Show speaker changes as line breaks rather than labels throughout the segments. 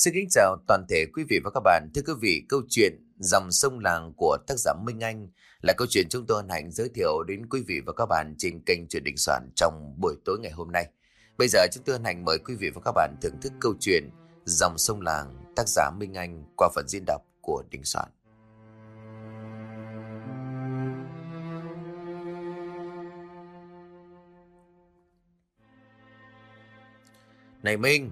Xin kính chào toàn thể quý vị và các bạn. Thưa quý vị, câu chuyện Dòng sông Làng của tác giả Minh Anh là câu chuyện chúng tôi hân hạnh giới thiệu đến quý vị và các bạn trên kênh Chuyện Đình Soạn trong buổi tối ngày hôm nay. Bây giờ chúng tôi hân hạnh mời quý vị và các bạn thưởng thức câu chuyện Dòng sông Làng tác giả Minh Anh qua phần diễn đọc của Đình Soạn. Này Minh!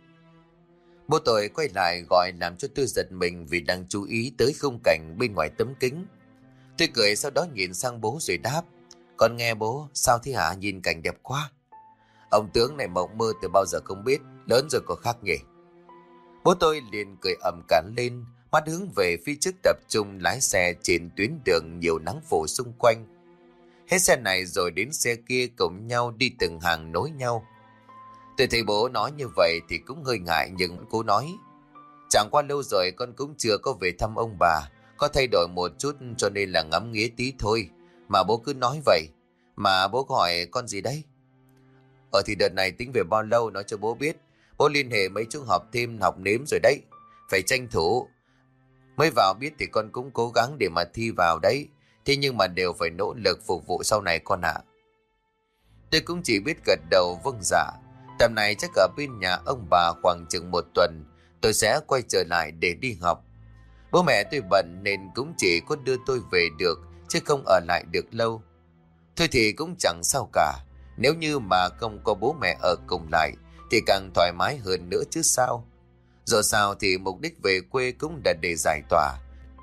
Bố tôi quay lại gọi làm cho tôi giật mình vì đang chú ý tới khung cảnh bên ngoài tấm kính. Tôi cười sau đó nhìn sang bố rồi đáp: Con nghe bố, sao thế hả? Nhìn cảnh đẹp quá. Ông tướng này mộng mơ từ bao giờ không biết, lớn rồi có khác nhỉ? Bố tôi liền cười ầm cả lên, mắt hướng về phía trước tập trung lái xe trên tuyến đường nhiều nắng phủ xung quanh. Hết xe này rồi đến xe kia cùng nhau đi từng hàng nối nhau. Tôi thấy bố nói như vậy thì cũng hơi ngại nhưng cố nói: Chẳng qua lâu rồi con cũng chưa có về thăm ông bà, có thay đổi một chút cho nên là ngắm nghía tí thôi. Mà bố cứ nói vậy. Mà bố hỏi con gì đấy? Thì đợt này tính về bao lâu nói cho bố biết. Bố liên hệ mấy chỗ học thêm học nếm rồi đấy. Phải tranh thủ. Mới vào biết thì con cũng cố gắng để mà thi vào đấy. Thế nhưng mà đều phải nỗ lực phục vụ sau này con ạ. Tôi cũng chỉ biết gật đầu vâng dạ. Tầm này chắc ở bên nhà ông bà khoảng chừng một tuần tôi sẽ quay trở lại để đi học. Bố mẹ tôi bận nên cũng chỉ có đưa tôi về được chứ không ở lại được lâu. Thôi thì cũng chẳng sao cả. Nếu như mà không có bố mẹ ở cùng lại thì càng thoải mái hơn nữa chứ sao. Dù sao thì mục đích về quê cũng đã để giải tỏa.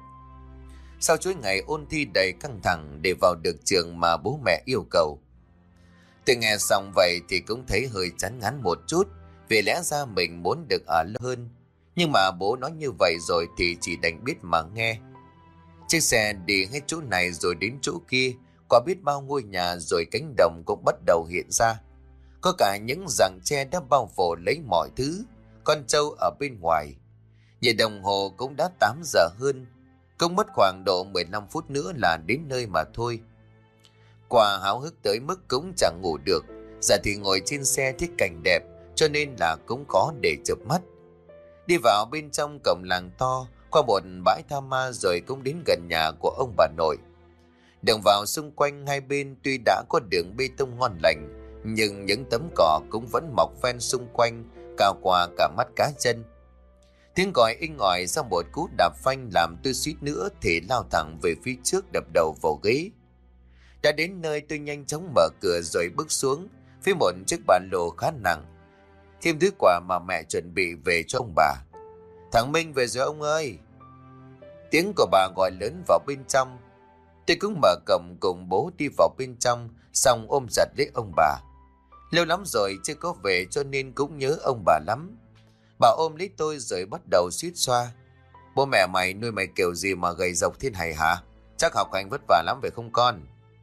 Sau chuỗi ngày ôn thi đầy căng thẳng để vào được trường mà bố mẹ yêu cầu. Tôi nghe xong vậy thì cũng thấy hơi chán ngán một chút, vì lẽ ra mình muốn được ở lâu hơn. Nhưng mà bố nói như vậy rồi thì chỉ đành biết mà nghe. Chiếc xe đi hết chỗ này rồi đến chỗ kia, qua biết bao ngôi nhà rồi cánh đồng cũng bắt đầu hiện ra. Có cả những rặng tre đã bao phủ lấy mọi thứ, con trâu ở bên ngoài. Nhìn đồng hồ cũng đã 8 giờ hơn, cũng mất khoảng độ 15 phút nữa là đến nơi mà thôi. Quả háo hức tới mức cũng chẳng ngủ được. Dạ thì ngồi trên xe thích cảnh đẹp cho nên là cũng có để chợp mắt. Đi vào bên trong cổng làng to, qua một bãi tha ma rồi cũng đến gần nhà của ông bà nội. Đường vào xung quanh hai bên tuy đã có đường bê tông ngon lành, nhưng những tấm cỏ cũng vẫn mọc ven xung quanh, cao qua cả mắt cá chân. Tiếng còi inh ỏi sau một cú đạp phanh làm tôi suýt nữa thì lao thẳng về phía trước đập đầu vào ghế. Đã đến nơi tôi nhanh chóng mở cửa rồi bước xuống phía một chiếc ba lô khá nặng, thêm thứ quà mà mẹ chuẩn bị về cho ông bà. Thằng Minh về rồi ông ơi! Tiếng của bà gọi lớn vào bên trong. Tôi cũng mở cổng cùng bố đi vào bên trong, xong ôm chặt lấy ông bà. Lâu lắm rồi chưa có về cho nên cũng nhớ ông bà lắm. Bà ôm lấy tôi rồi bắt đầu suýt xoa: Bố mẹ mày nuôi mày kiểu gì mà gầy rộc thế này hả? Chắc học hành vất vả lắm phải không con?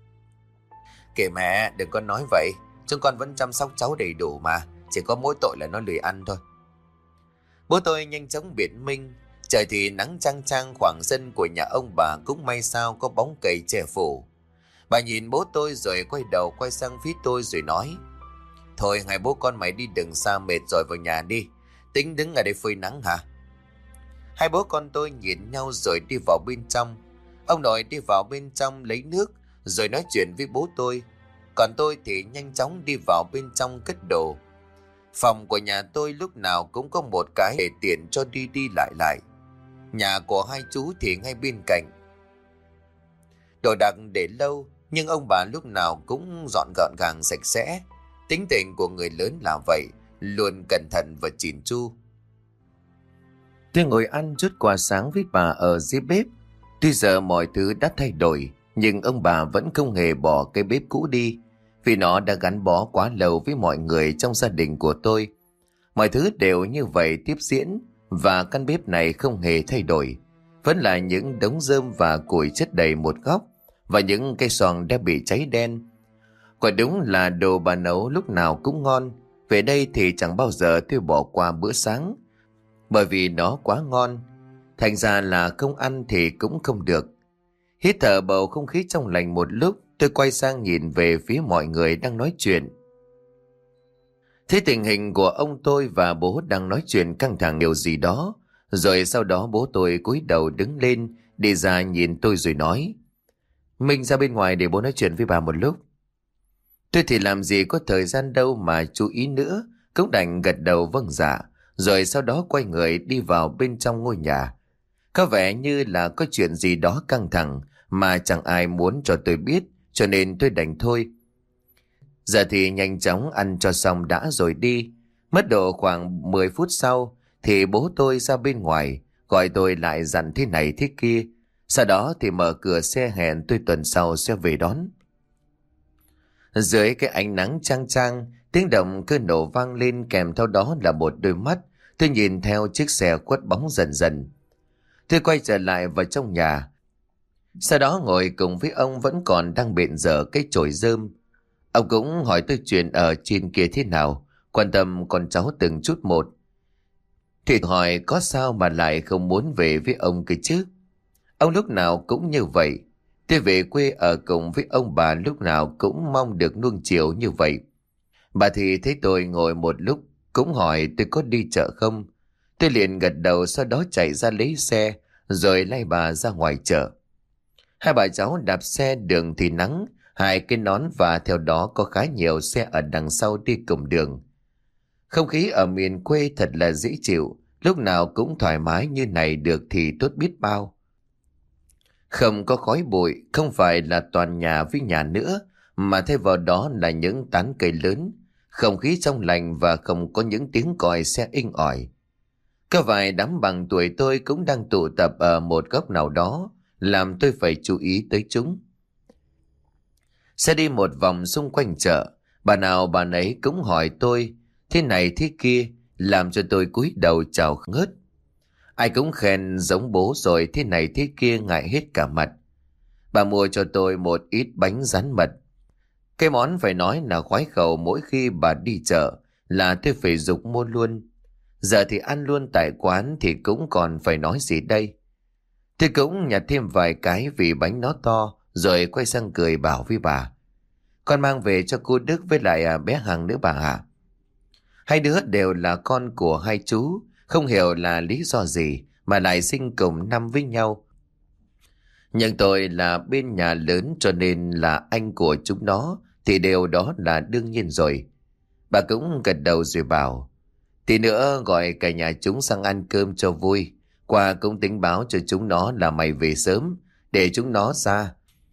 Kệ mẹ, đừng có nói vậy. Chúng con vẫn chăm sóc cháu đầy đủ mà. Chỉ có mỗi tội là nó lười ăn thôi. Bố tôi nhanh chóng biện minh. Trời thì nắng chang chang, khoảng sân của nhà ông bà cũng may sao có bóng cây che phủ. Bà nhìn bố tôi rồi quay đầu quay sang phía tôi rồi nói: Thôi hai bố con mày đi đừng xa, mệt rồi vào nhà đi. Tính đứng ở đây phơi nắng hả? Hai bố con tôi nhìn nhau rồi đi vào bên trong. Ông nội đi vào bên trong lấy nước rồi nói chuyện với bố tôi. Còn tôi thì nhanh chóng đi vào bên trong cất đồ. Phòng của nhà tôi lúc nào cũng có một cái để tiện cho đi đi lại lại. Nhà của hai chú thì ngay bên cạnh. Đồ đạc để lâu, nhưng ông bà lúc nào cũng dọn gọn gàng sạch sẽ. Tính tình của người lớn là vậy, luôn cẩn thận và chỉn chu. Tôi ngồi ăn chút quà sáng với bà ở dưới bếp. Tuy giờ mọi thứ đã thay đổi, nhưng ông bà vẫn không hề bỏ cái bếp cũ đi, vì nó đã gắn bó quá lâu với mọi người trong gia đình của tôi. Mọi thứ đều như vậy tiếp diễn, và căn bếp này không hề thay đổi. Vẫn là những đống rơm và củi chất đầy một góc, và những cây xoong đã bị cháy đen. Quả đúng là đồ bà nấu lúc nào cũng ngon. Về đây thì chẳng bao giờ tôi bỏ qua bữa sáng, bởi vì nó quá ngon. Thành ra là không ăn thì cũng không được. Hít thở bầu không khí trong lành một lúc, tôi quay sang nhìn về phía mọi người đang nói chuyện. Thấy tình hình của ông tôi và bố đang nói chuyện căng thẳng điều gì đó, rồi sau đó bố tôi cúi đầu đứng lên, đi ra nhìn tôi rồi nói: Minh ra bên ngoài để bố nói chuyện với bà một lúc. Tôi thì làm gì có thời gian đâu mà chú ý nữa, cũng đành gật đầu vâng dạ, rồi sau đó quay người đi vào bên trong ngôi nhà. Có vẻ như là có chuyện gì đó căng thẳng mà chẳng ai muốn cho tôi biết, cho nên tôi đành thôi. Giờ thì nhanh chóng ăn cho xong đã rồi đi. Mất độ khoảng 10 phút sau thì bố tôi ra bên ngoài, gọi tôi lại dặn thế này thế kia. Sau đó thì mở cửa xe hẹn tôi tuần sau sẽ về đón. Dưới cái ánh nắng chang chang, tiếng động cơ nổ vang lên, kèm theo đó là một đôi mắt. Tôi nhìn theo chiếc xe khuất bóng dần dần. Tôi quay trở lại vào trong nhà. Sau đó ngồi cùng với ông vẫn còn đang bện dở cái chổi rơm. Ông cũng hỏi tôi chuyện ở trên kia thế nào, quan tâm con cháu từng chút một. Thì hỏi có sao mà lại không muốn về với ông cơ chứ. Ông lúc nào cũng như vậy. Tôi về quê ở cùng với ông bà lúc nào cũng mong được nuông chiều như vậy. Bà thì thấy tôi ngồi một lúc, cũng hỏi tôi có đi chợ không. Tôi liền gật đầu, sau đó chạy ra lấy xe, rồi lay bà ra ngoài chợ. Hai bà cháu đạp xe, đường thì nắng, hai cái nón và theo đó có khá nhiều xe ở đằng sau đi cùng đường. Không khí ở miền quê thật là dễ chịu, lúc nào cũng thoải mái như này được thì tốt biết bao. Không có khói bụi, không phải là toàn nhà với nhà nữa, mà thay vào đó là những tán cây lớn, không khí trong lành và không có những tiếng còi xe inh ỏi. Có vài đám bằng tuổi tôi cũng đang tụ tập ở một góc nào đó, làm tôi phải chú ý tới chúng. Sẽ đi một vòng xung quanh chợ, bà nào bà nấy cũng hỏi tôi thế này thế kia, làm cho tôi cúi đầu chào ngớt. Ai cũng khen giống bố rồi thế này thế kia ngại hết cả mặt. Bà mua cho tôi một ít bánh rán mật. Cái món phải nói là khoái khẩu, mỗi khi bà đi chợ là tôi phải giục mua luôn. Giờ thì ăn luôn tại quán thì cũng còn phải nói gì đây. Tôi cũng nhặt thêm vài cái vì bánh nó to, rồi quay sang cười bảo với bà: Con mang về cho cô Đức với lại bé Hằng nữa bà ạ. Hai đứa đều là con của hai chú, không hiểu là lý do gì mà lại sinh cùng năm với nhau. Nhưng tôi là bên nhà lớn cho nên là anh của chúng nó thì điều đó là đương nhiên rồi. Bà cũng gật đầu rồi bảo: Tí nữa gọi cả nhà chúng sang ăn cơm cho vui. Qua cũng tính báo cho chúng nó là mày về sớm, để chúng nó ra.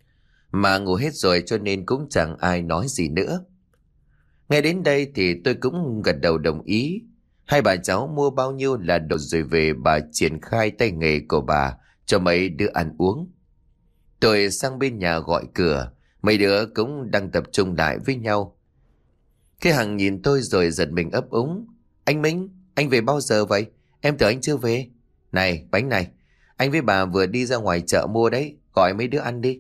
Mà ngủ hết rồi cho nên cũng chẳng ai nói gì nữa. Ngay đến đây thì tôi cũng gật đầu đồng ý. Hai bà cháu mua bao nhiêu là đồ rồi về, bà triển khai tay nghề của bà cho mấy đứa ăn uống. Tôi sang bên nhà gọi cửa, mấy đứa cũng đang tập trung lại với nhau. Cái Hằng nhìn tôi rồi giật mình ấp úng: Anh Minh, anh về bao giờ vậy? Em tưởng anh chưa về. Này, bánh này, anh với bà vừa đi ra ngoài chợ mua đấy, gọi mấy đứa ăn đi.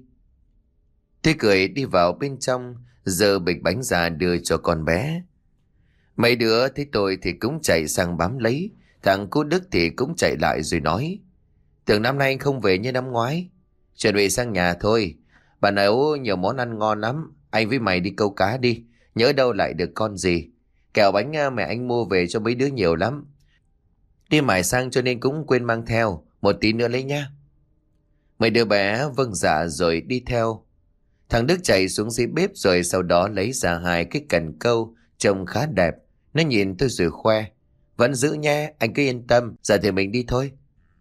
Tôi cười đi vào bên trong, giơ bịch bánh ra đưa cho con bé. Mấy đứa thấy tôi thì cũng chạy sang bám lấy. Thằng cô Đức thì cũng chạy lại rồi nói: Tưởng năm nay anh không về như năm ngoái. Chuẩn bị sang nhà thôi. Bà nấu nhiều món ăn ngon lắm. Anh với mày đi câu cá đi. Nhớ đâu lại được con gì. Kẹo bánh mẹ anh mua về cho mấy đứa nhiều lắm. Đi mải sang cho nên cũng quên mang theo. Một tí nữa lấy nhá. Mấy đứa bé vâng dạ rồi đi theo. Thằng Đức chạy xuống dưới bếp rồi sau đó lấy ra hai cái cần câu trông khá đẹp. Nó nhìn tôi rồi khoe: Vẫn giữ nhé, anh cứ yên tâm. Giờ thì mình đi thôi.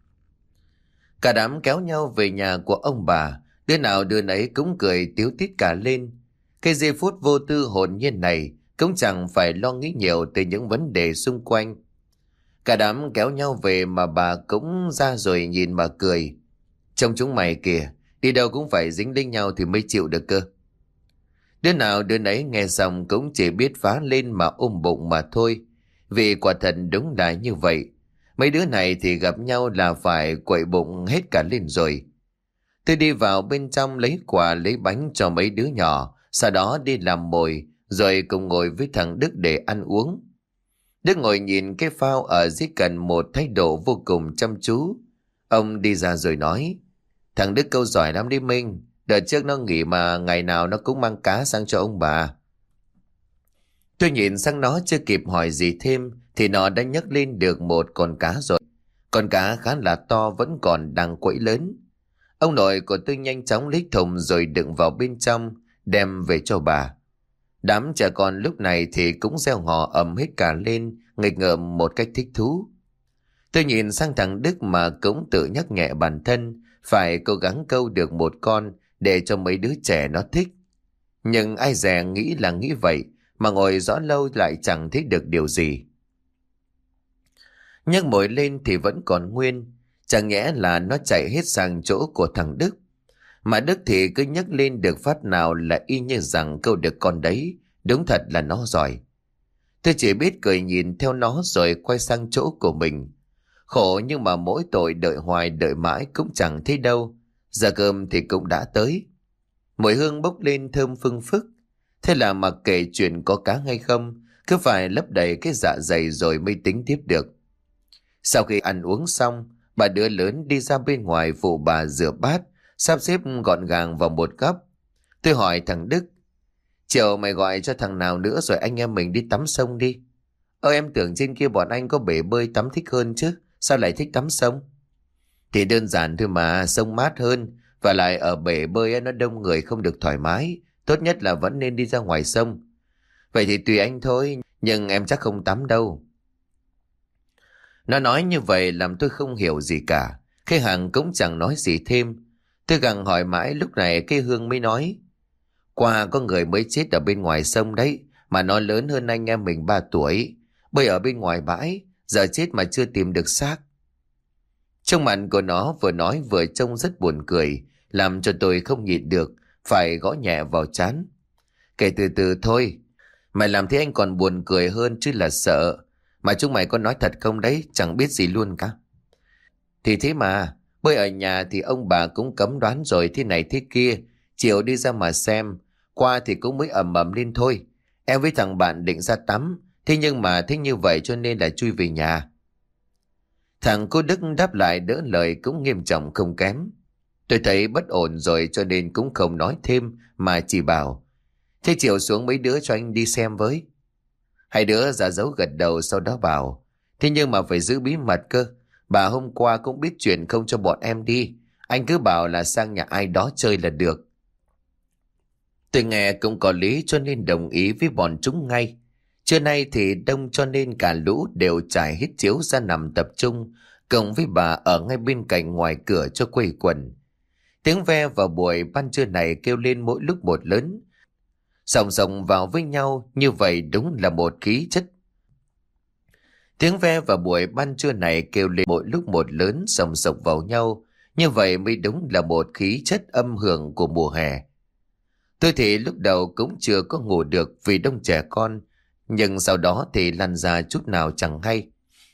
Cả đám kéo nhau về nhà của ông bà. Đứa nào đứa nấy cũng cười tíu tít cả lên. Cái giây phút vô tư hồn nhiên này cũng chẳng phải lo nghĩ nhiều tới những vấn đề xung quanh. Cả đám kéo nhau về mà bà cũng ra rồi nhìn mà cười: Trông chúng mày kìa, đi đâu cũng phải dính lấy nhau thì mới chịu được cơ. Đứa nào đứa nấy nghe xong cũng chỉ biết phá lên mà ôm bụng mà thôi. Vì quả thật đúng là như vậy. Mấy đứa này thì gặp nhau là phải quậy bụng hết cả lên rồi. Tôi đi vào bên trong lấy quà lấy bánh cho mấy đứa nhỏ, sau đó đi làm mồi, rồi cùng ngồi với thằng Đức để ăn uống. Đức ngồi nhìn cái phao ở dưới cần một thái độ vô cùng chăm chú. Ông đi ra rồi nói: Thằng Đức câu giỏi lắm đi Minh. Đợt trước nó nghỉ mà ngày nào nó cũng mang cá sang cho ông bà. Tôi nhìn sang nó chưa kịp hỏi gì thêm thì nó đã nhấc lên được một con cá rồi. Con cá khá là to vẫn còn đang quẫy lớn. Ông nội của tôi nhanh chóng lấy thùng rồi đựng vào bên trong, đem về cho bà. Đám trẻ con lúc này thì cũng reo hò ầm hết cả lên, nghịch ngợm một cách thích thú. Tôi nhìn sang thằng Đức mà cũng tự nhắc nhẹ bản thân phải cố gắng câu được một con để cho mấy đứa trẻ nó thích. Nhưng ai dè nghĩ là nghĩ vậy mà ngồi rõ lâu lại chẳng thấy được điều gì. Nhưng mồi lên thì vẫn còn nguyên, chẳng nhẽ là nó chạy hết sang chỗ của thằng Đức. Mà Đức thì cứ nhấc lên được phát nào là y như rằng câu được con đấy, đúng thật là nó giỏi. Tôi chỉ biết cười nhìn theo nó rồi quay sang chỗ của mình. Khổ nhưng mà mỗi tội đợi hoài đợi mãi cũng chẳng thấy đâu. Giờ cơm thì cũng đã tới. Mùi hương bốc lên thơm phưng phức. Thế là mặc kệ chuyện có cá hay không, cứ phải lấp đầy cái dạ dày rồi mới tính tiếp được. Sau khi ăn uống xong, bà đứa lớn đi ra bên ngoài phụ bà rửa bát, sắp xếp gọn gàng vào một góc. Tôi hỏi thằng Đức, chiều mày gọi cho thằng nào nữa rồi anh em mình đi tắm sông đi. Em tưởng trên kia bọn anh có bể bơi tắm thích hơn chứ, sao lại thích tắm sông? Thì đơn giản thôi mà, sông mát hơn, và lại ở bể bơi nó đông người không được thoải mái, tốt nhất là vẫn nên đi ra ngoài sông. Vậy thì tùy anh thôi, nhưng em chắc không tắm đâu. Nó nói như vậy làm tôi không hiểu gì cả. Cái Hằng cũng chẳng nói gì thêm. Tôi gặng hỏi mãi lúc này cái Hương mới nói, qua có người mới chết ở bên ngoài sông đấy, mà nó lớn hơn anh em mình 3 tuổi, bơi ở bên ngoài bãi, giờ chết mà chưa tìm được xác. Trong mặt của nó vừa nói vừa trông rất buồn cười, làm cho tôi không nhịn được, phải gõ nhẹ vào trán. Kể từ từ thôi, mày làm thế anh còn buồn cười hơn chứ là sợ. Mà chúng mày có nói thật không đấy, chẳng biết gì luôn cả. Thì thế mà, bơi ở nhà thì ông bà cũng cấm đoán rồi thế này thế kia, chiều đi ra mà xem, qua thì cũng mới ầm ầm lên thôi. Em với thằng bạn định ra tắm, thế nhưng mà thích như vậy cho nên là chui về nhà. Thằng cô Đức đáp lại đỡ lời cũng nghiêm trọng không kém. Tôi thấy bất ổn rồi cho nên cũng không nói thêm mà chỉ bảo, thế chiều xuống mấy đứa cho anh đi xem với. Hai đứa giả dấu gật đầu sau đó bảo, thế nhưng mà phải giữ bí mật cơ. Bà hôm qua cũng biết chuyện không cho bọn em đi. Anh cứ bảo là sang nhà ai đó chơi là được. Tôi nghe cũng có lý cho nên đồng ý với bọn chúng ngay. Trưa nay thì đông cho nên cả lũ đều trải hết chiếu ra nằm tập trung, cộng với bà ở ngay bên cạnh ngoài cửa cho quây quần. Tiếng ve vào buổi ban trưa này kêu lên mỗi lúc một lớn, sòng sòng vào với nhau như vậy đúng là một khí chất. Tiếng ve vào buổi ban trưa này kêu lên mỗi lúc một lớn sòng sọc vào nhau, như vậy mới đúng là một khí chất âm hưởng của mùa hè. Tôi thì lúc đầu cũng chưa có ngủ được vì đông trẻ con, nhưng sau đó thì lăn ra chút nào chẳng hay.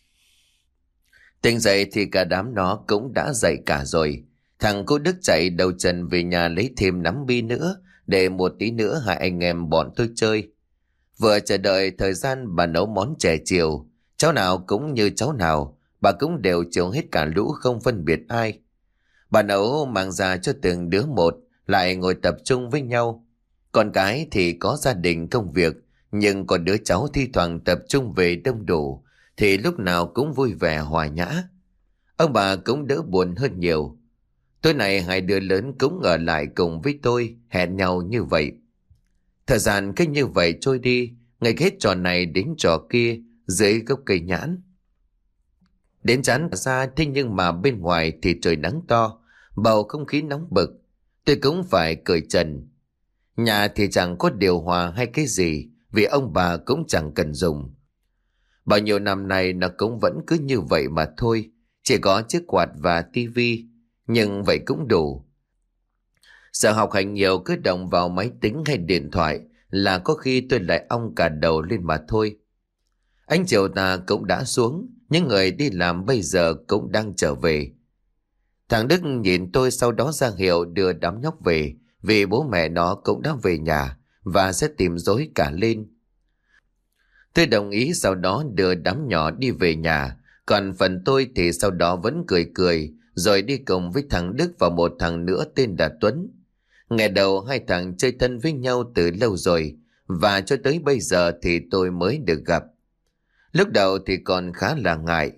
Tỉnh dậy thì cả đám nó cũng đã dậy cả rồi. Thằng cô Đức chạy đầu chân về nhà lấy thêm nắm bi nữa, để một tí nữa hai anh em bọn tôi chơi. Vừa chờ đợi thời gian bà nấu món chè chiều, cháu nào cũng như cháu nào, bà cũng đều chiều hết cả lũ không phân biệt ai. Bà nấu mang ra cho từng đứa một, lại ngồi tập trung với nhau. Con cái thì có gia đình công việc, nhưng còn đứa cháu thi thoảng tập trung về đông đủ, thì lúc nào cũng vui vẻ hòa nhã. Ông bà cũng đỡ buồn hơn nhiều. Tối nay hai đứa lớn cũng ở lại cùng với tôi, hẹn nhau như vậy. Thời gian cứ như vậy trôi đi, ngày hết trò này đến trò kia dưới gốc cây nhãn. Đến chán ra thế nhưng mà bên ngoài thì trời nắng to, bầu không khí nóng bực. Tôi cũng phải cởi trần. Nhà thì chẳng có điều hòa hay cái gì, vì ông bà cũng chẳng cần dùng. Bao nhiêu năm nay nó cũng vẫn cứ như vậy mà thôi, chỉ có chiếc quạt và tivi, nhưng vậy cũng đủ. Giờ học hành nhiều cứ động vào máy tính hay điện thoại là có khi tôi lại ong cả đầu lên mà thôi. Ánh chiều tà cũng đã xuống, những người đi làm bây giờ cũng đang trở về. Thằng Đức nhìn tôi sau đó ra hiệu đưa đám nhóc về, vì bố mẹ nó cũng đã về nhà và sẽ tìm rối cả lên. Tôi đồng ý sau đó đưa đám nhỏ đi về nhà, còn phần tôi thì sau đó vẫn cười cười rồi đi cùng với thằng Đức và một thằng nữa tên là Tuấn. Ngày đầu hai thằng chơi thân với nhau từ lâu rồi, và cho tới bây giờ thì tôi mới được gặp. Lúc đầu thì còn khá là ngại.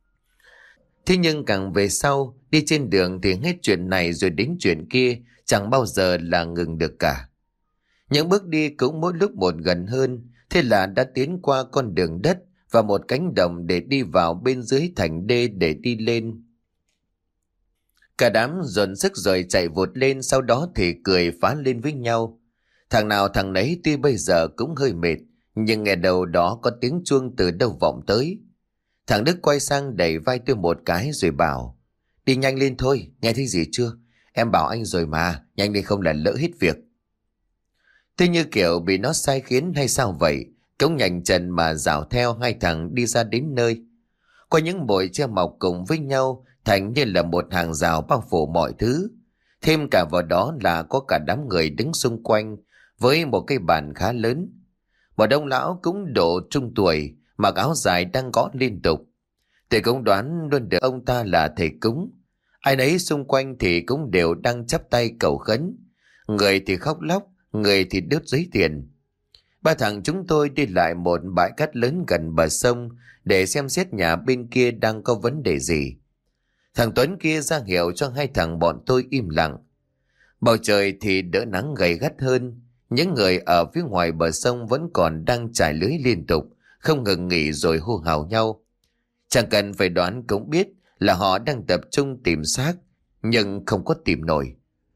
Thế nhưng càng về sau, đi trên đường thì hết chuyện này rồi đến chuyện kia, chẳng bao giờ là ngừng được cả. Những bước đi cũng mỗi lúc một gần hơn, thế là đã tiến qua con đường đất và một cánh đồng để đi vào bên dưới thành đê để đi lên. Cả đám dồn sức rồi chạy vụt lên, sau đó thì cười phá lên với nhau. Thằng nào thằng nấy tuy bây giờ cũng hơi mệt, nhưng nghe đầu đó có tiếng chuông từ đâu vọng tới. Thằng Đức quay sang đẩy vai tôi một cái rồi bảo: đi nhanh lên thôi, nghe thấy gì chưa? Em bảo anh rồi mà, nhanh lên không là lỡ hết việc. Tôi như kiểu bị nó sai khiến hay sao vậy, cũng nhanh chân mà dạo theo hai thằng đi ra đến nơi. Qua những bụi tre mọc cùng với nhau thành như là một hàng rào bao phủ mọi thứ. Thêm cả vào đó là có cả đám người đứng xung quanh với một cây bàn khá lớn. Một ông lão cũng độ trung tuổi, mặc áo dài đang gõ liên tục. Tôi cũng đoán luôn được ông ta là thầy cúng. Ai nấy xung quanh thì cũng đều đang chắp tay cầu khấn. Người thì khóc lóc, người thì đốt giấy tiền. Ba thằng chúng tôi đi lại một bãi cát lớn gần bờ sông để xem xét nhà bên kia đang có vấn đề gì. Thằng Tuấn kia ra hiệu cho hai thằng bọn tôi im lặng. Bầu trời thì đỡ nắng gay gắt hơn. Những người ở phía ngoài bờ sông vẫn còn đang trải lưới liên tục, không ngừng nghỉ rồi hô hào nhau. Chẳng cần phải đoán cũng biết là họ đang tập trung tìm xác, nhưng không có tìm nổi.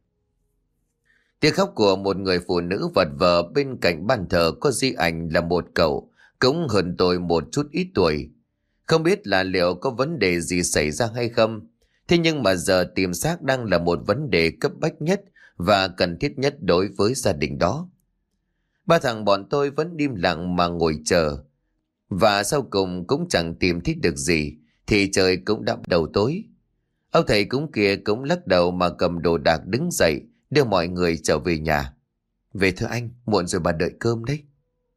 Tiếng khóc của một người phụ nữ vật vờ bên cạnh bàn thờ có di ảnh là một cậu, cũng hơn tôi một chút ít tuổi. Không biết là liệu có vấn đề gì xảy ra hay không. Thế nhưng mà giờ tìm xác đang là một vấn đề cấp bách nhất và cần thiết nhất đối với gia đình đó. Ba thằng bọn tôi vẫn im lặng mà ngồi chờ. Và sau cùng cũng chẳng tìm thấy được gì, thì trời cũng đã đầu tối. Ông thầy cúng kia cũng lắc đầu mà cầm đồ đạc đứng dậy, đưa mọi người trở về nhà. Về thưa anh, muộn rồi bà đợi cơm đấy.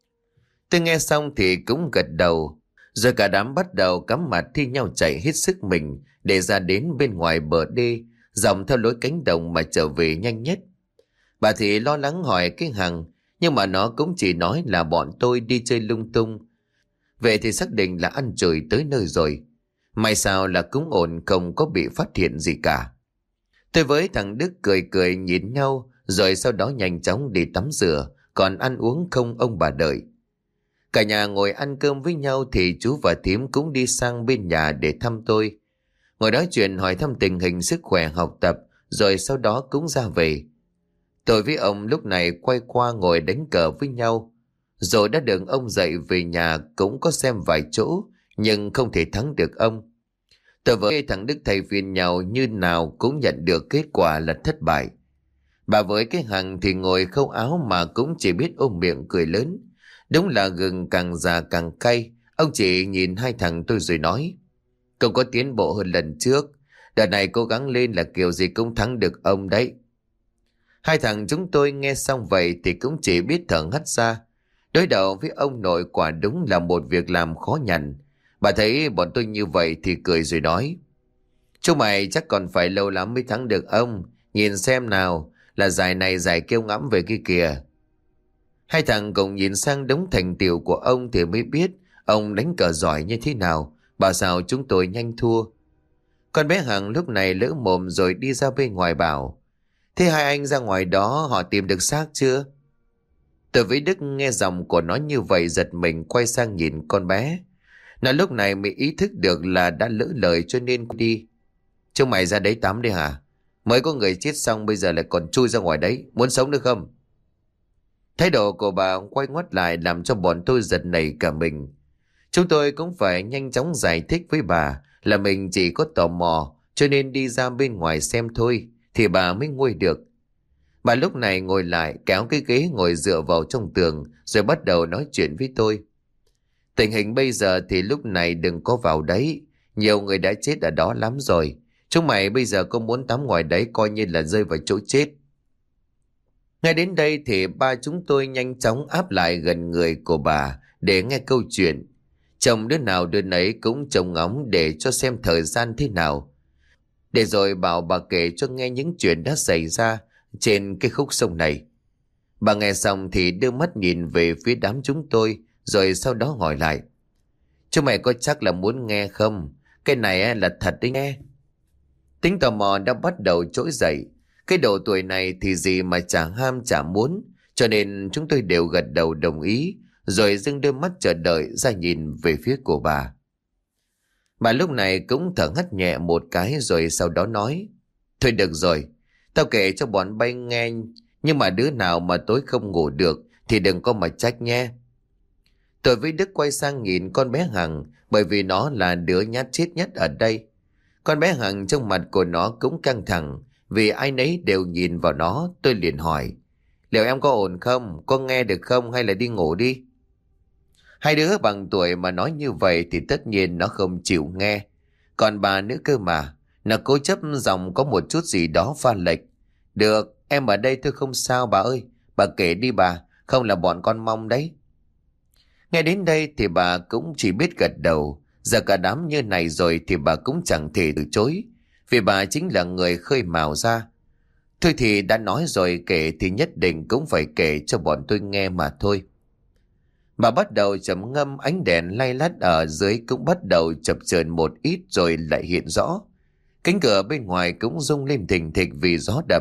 Tôi nghe xong thì cũng gật đầu. Rồi cả đám bắt đầu cắm mặt thi nhau chạy hết sức mình để ra đến bên ngoài bờ đê, dòng theo lối cánh đồng mà trở về nhanh nhất. Bà thì lo lắng hỏi cái Hằng, nhưng mà nó cũng chỉ nói là bọn tôi đi chơi lung tung. Vậy thì xác định là ăn chửi tới nơi rồi. May sao là cũng ổn, không có bị phát hiện gì cả. Tôi với thằng Đức cười cười nhìn nhau, rồi sau đó nhanh chóng đi tắm rửa, còn ăn uống không ông bà đợi. Cả nhà ngồi ăn cơm với nhau thì chú và thím cũng đi sang bên nhà để thăm tôi. Ngồi nói chuyện hỏi thăm tình hình sức khỏe học tập, rồi sau đó cũng ra về. Tôi với ông lúc này quay qua ngồi đánh cờ với nhau. Rồi đã được ông dậy về nhà cũng có xem vài chỗ, nhưng không thể thắng được ông. Tôi với thằng Đức thay phiên nhau như nào cũng nhận được kết quả là thất bại. Bà với cái Hằng thì ngồi khâu áo mà cũng chỉ biết ôm miệng cười lớn. Đúng là gừng càng già càng cay. Ông chỉ nhìn hai thằng tôi rồi nói: không có tiến bộ hơn lần trước. Đợt này cố gắng lên là kiểu gì cũng thắng được ông đấy. Hai thằng chúng tôi nghe xong vậy thì cũng chỉ biết thở hắt ra. Đối đầu với ông nội quả đúng là một việc làm khó nhằn. Bà thấy bọn tôi như vậy thì cười rồi nói: chúng mày chắc còn phải lâu lắm mới thắng được ông. Nhìn xem nào, là giải này giải kêu ngẫm về kia kìa. Hai thằng cùng nhìn sang đống thành tựu của ông thì mới biết ông đánh cờ giỏi như thế nào. Bảo sao chúng tôi nhanh thua. Con bé Hằng lúc này lỡ mồm rồi đi ra bên ngoài bảo: thế hai anh ra ngoài đó họ tìm được xác chưa? Tôi với Đức nghe giọng của nó như vậy giật mình quay sang nhìn con bé. Nó lúc này mới ý thức được là đã lỡ lời cho nên đi. Chúng mày ra đấy tắm đi hả? Mới có người chết xong bây giờ lại còn chui ra ngoài đấy. Muốn sống được không? Thái độ của bà quay ngoắt lại làm cho bọn tôi giật nảy cả mình. Chúng tôi cũng phải nhanh chóng giải thích với bà là mình chỉ có tò mò cho nên đi ra bên ngoài xem thôi, thì bà mới nguôi được. Bà lúc này ngồi lại kéo cái ghế ngồi dựa vào trong tường rồi bắt đầu nói chuyện với tôi. Tình hình bây giờ thì lúc này đừng có vào đấy. Nhiều người đã chết ở đó lắm rồi. Chúng mày bây giờ có muốn tắm ngoài đấy coi như là rơi vào chỗ chết. Ngay đến đây thì ba chúng tôi nhanh chóng áp lại gần người của bà để nghe câu chuyện. Chồng đứa nào đứa nấy cũng trông ngóng để cho xem thời gian thế nào. Để rồi bảo bà kể cho nghe những chuyện đã xảy ra trên cái khúc sông này. Bà nghe xong thì đưa mắt nhìn về phía đám chúng tôi, rồi sau đó hỏi lại. Chúng mày có chắc là muốn nghe không? Cái này là thật đấy nghe. Tính tò mò đã bắt đầu trỗi dậy. Cái độ tuổi này thì gì mà chả ham chả muốn, cho nên chúng tôi đều gật đầu đồng ý, rồi dưng đôi mắt chờ đợi ra nhìn về phía của bà. Bà lúc này cũng thở hắt nhẹ một cái rồi sau đó nói. Thôi được rồi, tao kể cho bọn bay nghe, nhưng mà đứa nào mà tối không ngủ được thì đừng có mà trách nhé. Tôi với Đức quay sang nhìn con bé Hằng, bởi vì nó là đứa nhát chết nhất ở đây. Con bé Hằng trong mặt của nó cũng căng thẳng, vì ai nấy đều nhìn vào nó. Tôi liền hỏi, liệu em có ổn không? Có nghe được không hay là đi ngủ đi? Hai đứa bằng tuổi mà nói như vậy thì tất nhiên nó không chịu nghe. Còn bà nữa cơ mà, nó cố chấp giọng có một chút gì đó pha lệch. Được, em ở đây tôi không sao bà ơi. Bà kể đi bà, không là bọn con mong đấy. Nghe đến đây thì bà cũng chỉ biết gật đầu. Giờ cả đám như này rồi thì bà cũng chẳng thể từ chối, vì bà chính là người khơi mào ra. Thôi thì đã nói rồi, kể thì nhất định cũng phải kể cho bọn tôi nghe mà thôi. Bà bắt đầu trầm ngâm, ánh đèn lay lắt ở dưới cũng bắt đầu chập chờn một ít rồi lại hiện rõ. Cánh cửa bên ngoài cũng rung lên thình thịch vì gió đập.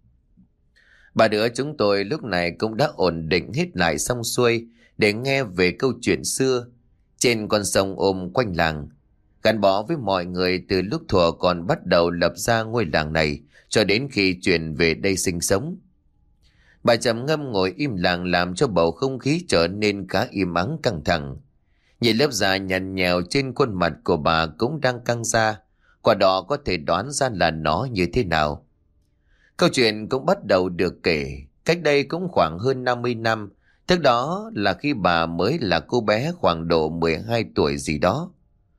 Bà đứa chúng tôi lúc này cũng đã ổn định hết lại xong xuôi để nghe về câu chuyện xưa trên con sông ôm quanh làng, gắn bó với mọi người từ lúc thuở còn bắt đầu lập ra ngôi làng này cho đến khi chuyển về đây sinh sống. Bà trầm ngâm ngồi im lặng làm cho bầu không khí trở nên khá im ắng căng thẳng. Nhìn lớp da nhăn nhèo trên khuôn mặt của bà cũng đang căng ra, qua đó có thể đoán ra là nó như thế nào. Câu chuyện cũng bắt đầu được kể cách đây cũng khoảng hơn 50 năm, tức đó là khi bà mới là cô bé khoảng độ 12 tuổi gì đó.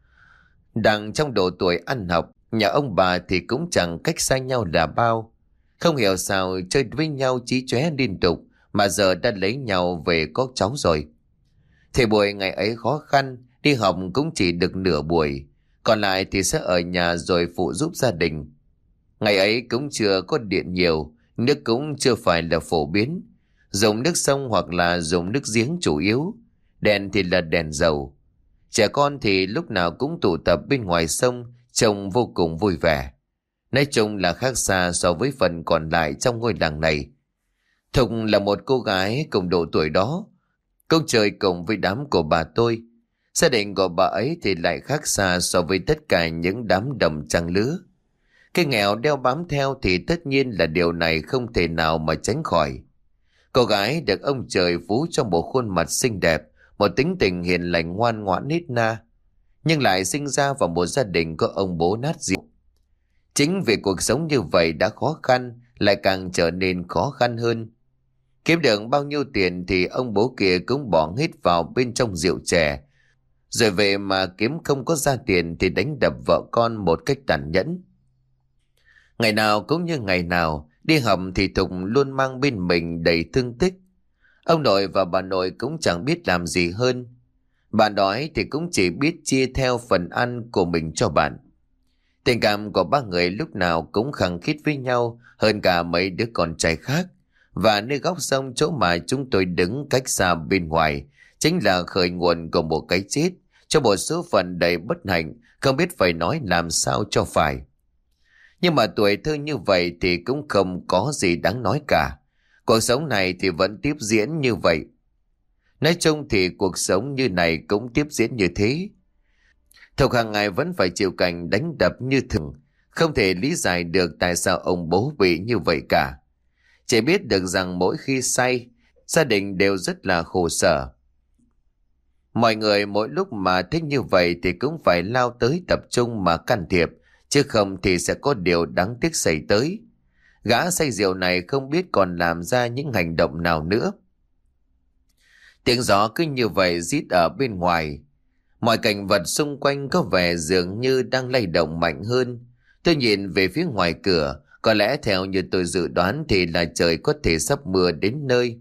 Đang trong độ tuổi ăn học, nhà ông bà thì cũng chẳng cách xa nhau là bao. Không hiểu sao chơi với nhau chí chóe liên tục mà giờ đã lấy nhau về có cháu rồi. Thời buổi ngày ấy khó khăn, đi học cũng chỉ được nửa buổi, còn lại thì sẽ ở nhà rồi phụ giúp gia đình. Ngày ấy cũng chưa có điện nhiều, nước cũng chưa phải là phổ biến. Dùng nước sông hoặc là dùng nước giếng chủ yếu, đèn thì là đèn dầu. Trẻ con thì lúc nào cũng tụ tập bên ngoài sông, trông vô cùng vui vẻ. Nói chung là khác xa so với phần còn lại trong ngôi làng này. Thục là một cô gái cùng độ tuổi đó, cũng chơi cùng với đám của bà tôi. Gia đình của bà ấy thì lại khác xa so với tất cả những đám đồng trang lứa. Cái nghèo đeo bám theo thì tất nhiên là điều này không thể nào mà tránh khỏi. Cô gái được ông trời phú trong bộ khuôn mặt xinh đẹp, một tính tình hiền lành ngoan ngoãn nít na, nhưng lại sinh ra vào một gia đình có ông bố nát rượu. Chính vì cuộc sống như vậy đã khó khăn, lại càng trở nên khó khăn hơn. Kiếm được bao nhiêu tiền thì ông bố kia cũng bỏ hết vào bên trong rượu chè, rồi về mà kiếm không có ra tiền thì đánh đập vợ con một cách tàn nhẫn. Ngày nào cũng như ngày nào, đi học thì Thục luôn mang bên mình đầy thương tích. Ông nội và bà nội cũng chẳng biết làm gì hơn. Bạn đói thì cũng chỉ biết chia theo phần ăn của mình cho bạn. Tình cảm của ba người lúc nào cũng khăng khít với nhau hơn cả mấy đứa con trai khác. Và nơi góc sông chỗ mà chúng tôi đứng cách xa bên ngoài chính là khởi nguồn của một cái chết cho một số phận đầy bất hạnh, không biết phải nói làm sao cho phải. Nhưng mà tuổi thơ như vậy thì cũng không có gì đáng nói cả. Cuộc sống này thì vẫn tiếp diễn như vậy. Nói chung thì cuộc sống như này cũng tiếp diễn như thế. Thục hàng ngày vẫn phải chịu cảnh đánh đập như thường, không thể lý giải được tại sao ông bố bị như vậy cả. Chỉ biết được rằng mỗi khi say, gia đình đều rất là khổ sở. Mọi người mỗi lúc mà thích như vậy thì cũng phải lao tới tập trung mà can thiệp, chứ không thì sẽ có điều đáng tiếc xảy tới. Gã say rượu này không biết còn làm ra những hành động nào nữa. Tiếng gió cứ như vậy rít ở bên ngoài. Mọi cảnh vật xung quanh có vẻ dường như đang lay động mạnh hơn. Tôi nhìn về phía ngoài cửa, có lẽ theo như tôi dự đoán thì là trời có thể sắp mưa đến nơi.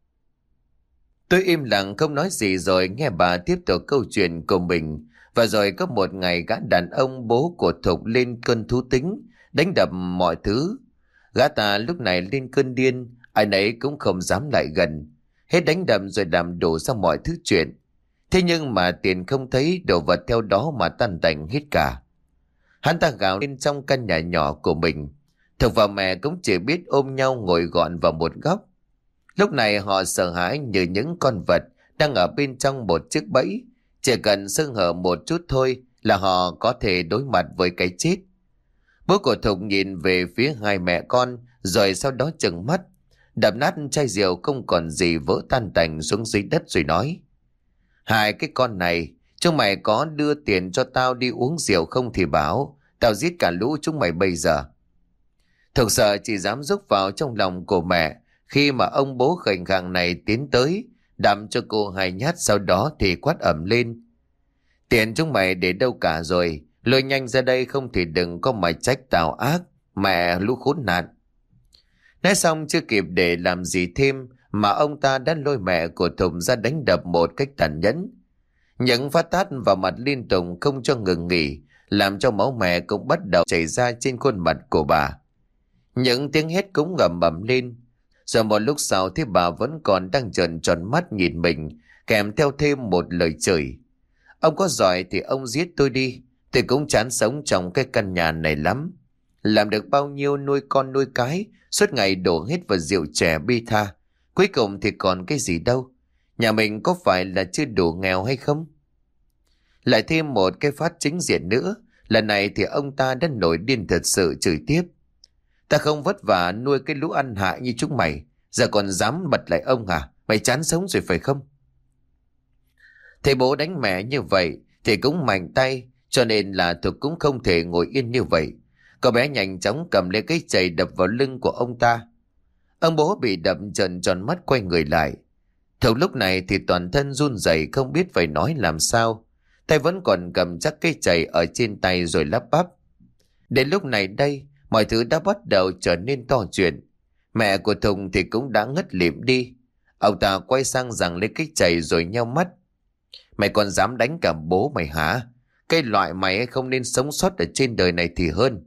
Tôi im lặng không nói gì rồi nghe bà tiếp tục câu chuyện của mình. Và rồi có một ngày gã đàn ông bố của Thục lên cơn thú tính, đánh đập mọi thứ. Gã ta lúc này lên cơn điên, Ai nấy cũng không dám lại gần, hết đánh đập rồi làm đổ ra mọi thứ chuyện. Thế nhưng mà Tiền không thấy, đồ vật theo đó mà tan tành hết cả. Hắn ta gào lên trong căn nhà nhỏ của mình. Thục và mẹ cũng chỉ biết ôm nhau ngồi gọn vào một góc. Lúc này họ sợ hãi như những con vật đang ở bên trong một chiếc bẫy. Chỉ cần sơ hở một chút thôi là họ có thể đối mặt với cái chết. Bố của Thục nhìn về phía hai mẹ con, rồi sau đó trừng mắt, đập nát chai rượu không còn gì vỡ tan tành xuống dưới đất rồi nói: Hai cái con này, chúng mày có đưa tiền cho tao đi uống rượu không thì bảo, tao giết cả lũ chúng mày bây giờ. Thực sợ chỉ dám rúc vào trong lòng của mẹ khi mà ông bố khệnh khạng này tiến tới, đâm cho cô hai nhát, sau đó thì quát ầm lên: Tiền chúng mày để đâu cả rồi, lôi nhanh ra đây không thì đừng có mà trách tao ác, mẹ lũ khốn nạn. Nói xong chưa kịp để làm gì thêm mà ông ta đã lôi mẹ của Thục ra đánh đập một cách tàn nhẫn. Những phát tát vào mặt liên tục không cho ngừng nghỉ, làm cho máu mẹ cũng bắt đầu chảy ra trên khuôn mặt của bà. Những tiếng hét cũng ngầm ầm lên. Rồi một lúc sau thì bà vẫn còn đang trợn tròn mắt nhìn mình, kèm theo thêm một lời chửi: Ông có giỏi thì ông giết tôi đi, tôi cũng chán sống trong cái căn nhà này lắm. Làm được bao nhiêu nuôi con nuôi cái, suốt ngày đổ hết vào rượu chè bi tha. Cuối cùng thì còn cái gì đâu. Nhà mình có phải là chưa đủ nghèo hay không? Lại thêm một cái phát chính diện nữa. Lần này thì ông ta đã nổi điên thật sự, chửi tiếp: Ta không vất vả nuôi cái lũ ăn hại như chúng mày, giờ còn dám bật lại ông à? Mày chán sống rồi phải không? Thầy bố đánh mẹ như vậy thì cũng mạnh tay, cho nên là Thục cũng không thể ngồi yên như vậy. Cậu bé nhanh chóng cầm lấy cái chày đập vào lưng của ông ta. Ông bố bị đập trợn tròn mắt quay người lại. Thục lúc này thì toàn thân run rẩy không biết phải nói làm sao. Tay vẫn còn cầm chắc cái chày ở trên tay rồi lắp bắp: Đến lúc này đây, mọi thứ đã bắt đầu trở nên to chuyện. Mẹ của Thục thì cũng đã ngất lịm đi. Ông ta quay sang giằng lấy cái chày rồi nheo mắt: Mày còn dám đánh cả bố mày hả? Cái loại mày không nên sống sót ở trên đời này thì hơn.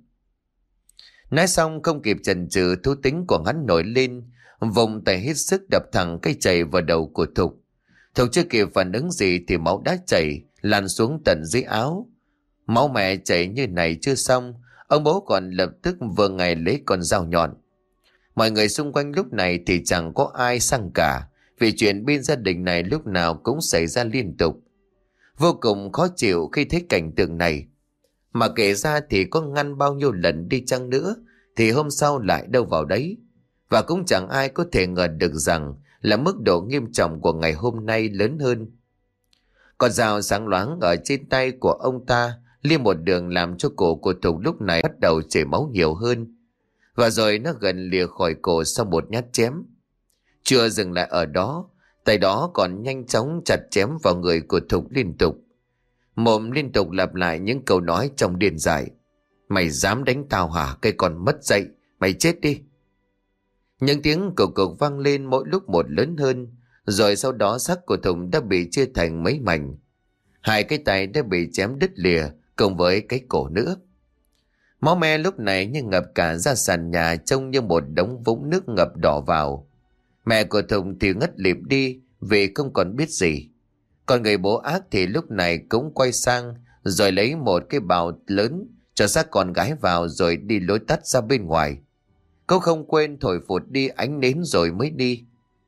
Nói xong không kịp chần chừ, thú tính của hắn nổi lên, vùng tay hết sức đập thẳng cái chày vào đầu của Thục. Thục chưa kịp phản ứng gì thì máu đã chảy lan xuống tận dưới áo. Máu mẹ chảy như này chưa xong, ông bố còn lập tức vừa ngày lấy con dao nhọn. Mọi người xung quanh lúc này thì chẳng có ai sang cả, vì chuyện bên gia đình này lúc nào cũng xảy ra liên tục. Vô cùng khó chịu khi thấy cảnh tượng này. Mà kể ra thì có ngăn bao nhiêu lần đi chăng nữa thì hôm sau lại đâu vào đấy. Và cũng chẳng ai có thể ngờ được rằng là mức độ nghiêm trọng của ngày hôm nay lớn hơn. Con dao sáng loáng ở trên tay của ông ta liêm một đường làm cho cổ của Thục lúc này bắt đầu chảy máu nhiều hơn. Và rồi nó gần lìa khỏi cổ sau một nhát chém. Chưa dừng lại ở đó, tay đó còn nhanh chóng chặt chém vào người của Thục liên tục. Mồm liên tục lặp lại những câu nói trong điên dại: Mày dám đánh tao hả, cái con mất dạy, mày chết đi. Những tiếng cộc cộc vang lên mỗi lúc một lớn hơn, rồi sau đó xác của Thục đã bị chia thành mấy mảnh. Hai cái tay đã bị chém đứt lìa, cùng với cái cổ nữa. Máu me lúc này như ngập cả ra sàn nhà, trông như một đống vũng nước ngập đỏ vào. Mẹ của Thục thì ngất lịm đi vì không còn biết gì. Còn người bố ác thì lúc này cũng quay sang, rồi lấy một cái bào lớn cho xác con gái vào rồi đi lối tắt ra bên ngoài. Cô không quên thổi phụt đi ánh nến rồi mới đi.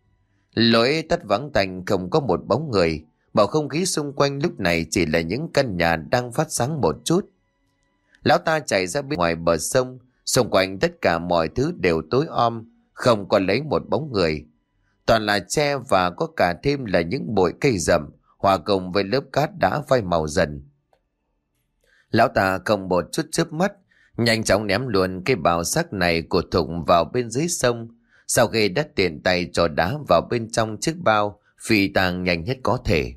Lối tắt vắng tanh, không có một bóng người. Bầu không khí xung quanh lúc này chỉ là những căn nhà đang phát sáng một chút. Lão ta chạy ra bên ngoài bờ sông, xung quanh tất cả mọi thứ đều tối om, không còn lấy một bóng người. Toàn là tre và có cả thêm là những bụi cây rậm, hòa cùng với lớp cát đã phai màu dần. Lão ta không một chút chớp mắt, nhanh chóng ném luôn cái bào xác này của Thục vào bên dưới sông. Sau khi đã tiện tay cho đá vào bên trong chiếc bao, phi tang nhanh nhất có thể.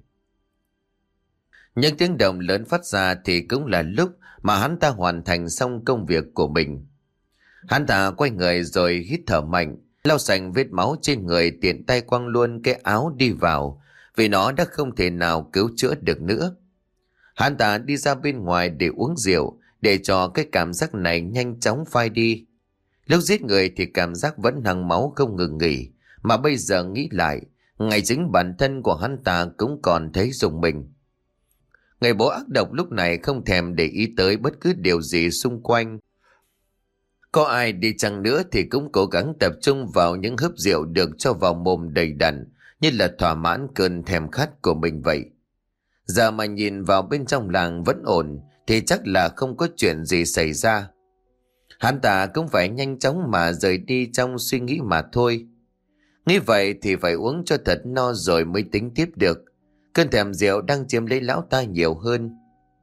Những tiếng động lớn phát ra thì cũng là lúc mà hắn ta hoàn thành xong công việc của mình. Hắn ta quay người rồi hít thở mạnh, lau sạch vết máu trên người, tiện tay quăng luôn cái áo đi vào, vì nó đã không thể nào cứu chữa được nữa. Hắn ta đi ra bên ngoài để uống rượu, để cho cái cảm giác này nhanh chóng phai đi. Lúc giết người thì cảm giác vẫn hằng máu không ngừng nghỉ, mà bây giờ nghĩ lại, ngay chính bản thân của hắn ta cũng còn thấy rùng mình. Người bố ác độc lúc này không thèm để ý tới bất cứ điều gì xung quanh. Có ai đi chăng nữa thì cũng cố gắng tập trung vào những hớp rượu được cho vào mồm đầy đặn, như là thỏa mãn cơn thèm khát của mình vậy. Giờ mà nhìn vào bên trong làng vẫn ổn thì chắc là không có chuyện gì xảy ra. Hắn ta cũng phải nhanh chóng mà rời đi trong suy nghĩ mà thôi. Nghĩ vậy thì phải uống cho thật no rồi mới tính tiếp được. Cơn thèm rượu đang chiếm lấy lão ta nhiều hơn.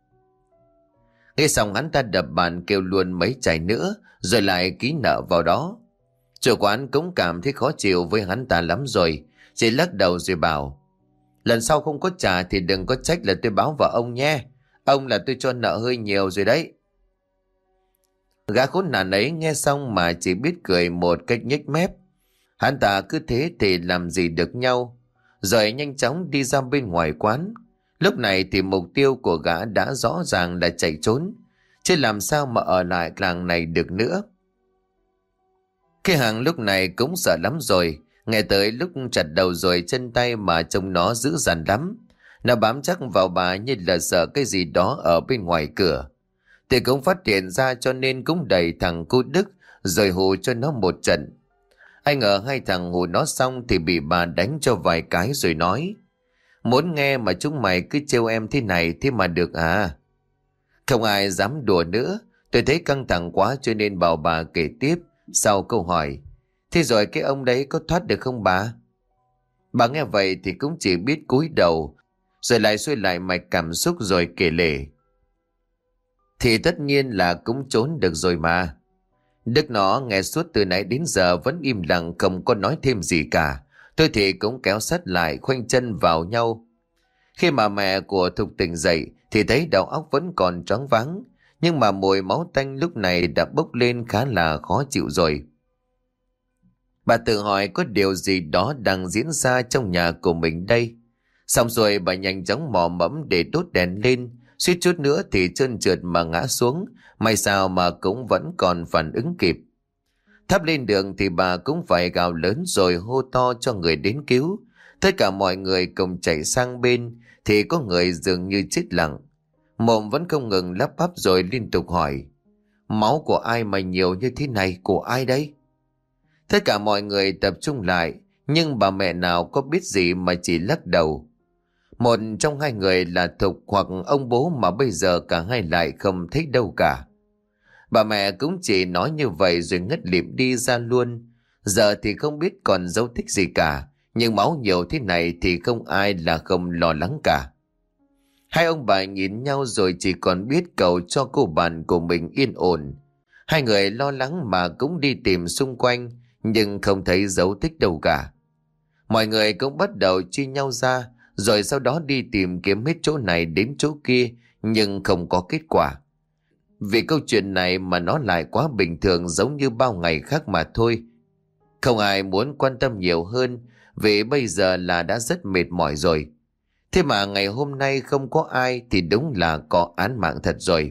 Nghe xong hắn ta đập bàn kêu luôn mấy chai nữa, rồi lại ký nợ vào đó. Chủ quán cũng cảm thấy khó chịu với hắn ta lắm rồi, chỉ lắc đầu rồi bảo: lần sau không có trả thì đừng có trách là tôi báo vào ông nhé. Ông là tôi cho nợ hơi nhiều rồi đấy. Gã khốn nạn ấy nghe xong mà chỉ biết cười một cách nhếch mép. Hắn ta cứ thế thì làm gì được nhau. Rồi nhanh chóng đi ra bên ngoài quán. Lúc này thì mục tiêu của gã đã rõ ràng là chạy trốn, chứ làm sao mà ở lại làng này được nữa. Cái hàng lúc này cũng sợ lắm rồi. Nghe tới lúc chặt đầu rồi chân tay mà trông nó dữ dằn lắm. Nó bám chắc vào bà như là sợ cái gì đó ở bên ngoài cửa. Thì cũng phát hiện ra cho nên cũng đẩy thằng cô Đức rồi hù cho nó một trận. Ai ngờ hai thằng hù nó xong thì bị bà đánh cho vài cái rồi nói: muốn nghe mà chúng mày cứ trêu em thế này thế mà được à? Không ai dám đùa nữa. Tôi thấy căng thẳng quá cho nên bảo bà kể tiếp. Sau câu hỏi: thế rồi cái ông đấy có thoát được không bà? Bà nghe vậy thì cũng chỉ biết cúi đầu, rồi lại xuôi lại mạch cảm xúc rồi kể lể. Thì tất nhiên là cũng trốn được rồi mà. Đức nó nghe suốt từ nãy đến giờ vẫn im lặng không có nói thêm gì cả. Tôi thì cũng kéo sát lại khoanh chân vào nhau. Khi mà mẹ của Thục tỉnh dậy thì thấy đầu óc vẫn còn choáng váng, nhưng mà mùi máu tanh lúc này đã bốc lên khá là khó chịu rồi. Bà tự hỏi có điều gì đó đang diễn ra trong nhà của mình đây. Xong rồi bà nhanh chóng mò mẫm để đốt đèn lên, suýt chút nữa thì trơn trượt mà ngã xuống, may sao mà cũng vẫn còn phản ứng kịp. Thắp lên đường thì bà cũng phải gào lớn rồi hô to cho người đến cứu. Tất cả mọi người cùng chạy sang bên thì có người dường như chết lặng. Mồm vẫn không ngừng lắp bắp rồi liên tục hỏi: máu của ai mà nhiều như thế này, của ai đấy? Tất cả mọi người tập trung lại, nhưng bà mẹ nào có biết gì mà chỉ lắc đầu. Một trong hai người là Thục hoặc ông bố mà bây giờ cả hai lại không thấy đâu cả. Bà mẹ cũng chỉ nói như vậy rồi ngất lịm đi ra luôn. Giờ thì không biết còn dấu tích gì cả, nhưng máu nhiều thế này thì không ai là không lo lắng cả. Hai ông bà nhìn nhau rồi chỉ còn biết cầu cho cô bạn của mình yên ổn. Hai người lo lắng mà cũng đi tìm xung quanh, nhưng không thấy dấu tích đâu cả. Mọi người cũng bắt đầu chia nhau ra, rồi sau đó đi tìm kiếm hết chỗ này đến chỗ kia, nhưng không có kết quả. Vì câu chuyện này mà nó lại quá bình thường giống như bao ngày khác mà thôi. Không ai muốn quan tâm nhiều hơn, vì bây giờ là đã rất mệt mỏi rồi. Thế mà ngày hôm nay không có ai thì đúng là có án mạng thật rồi.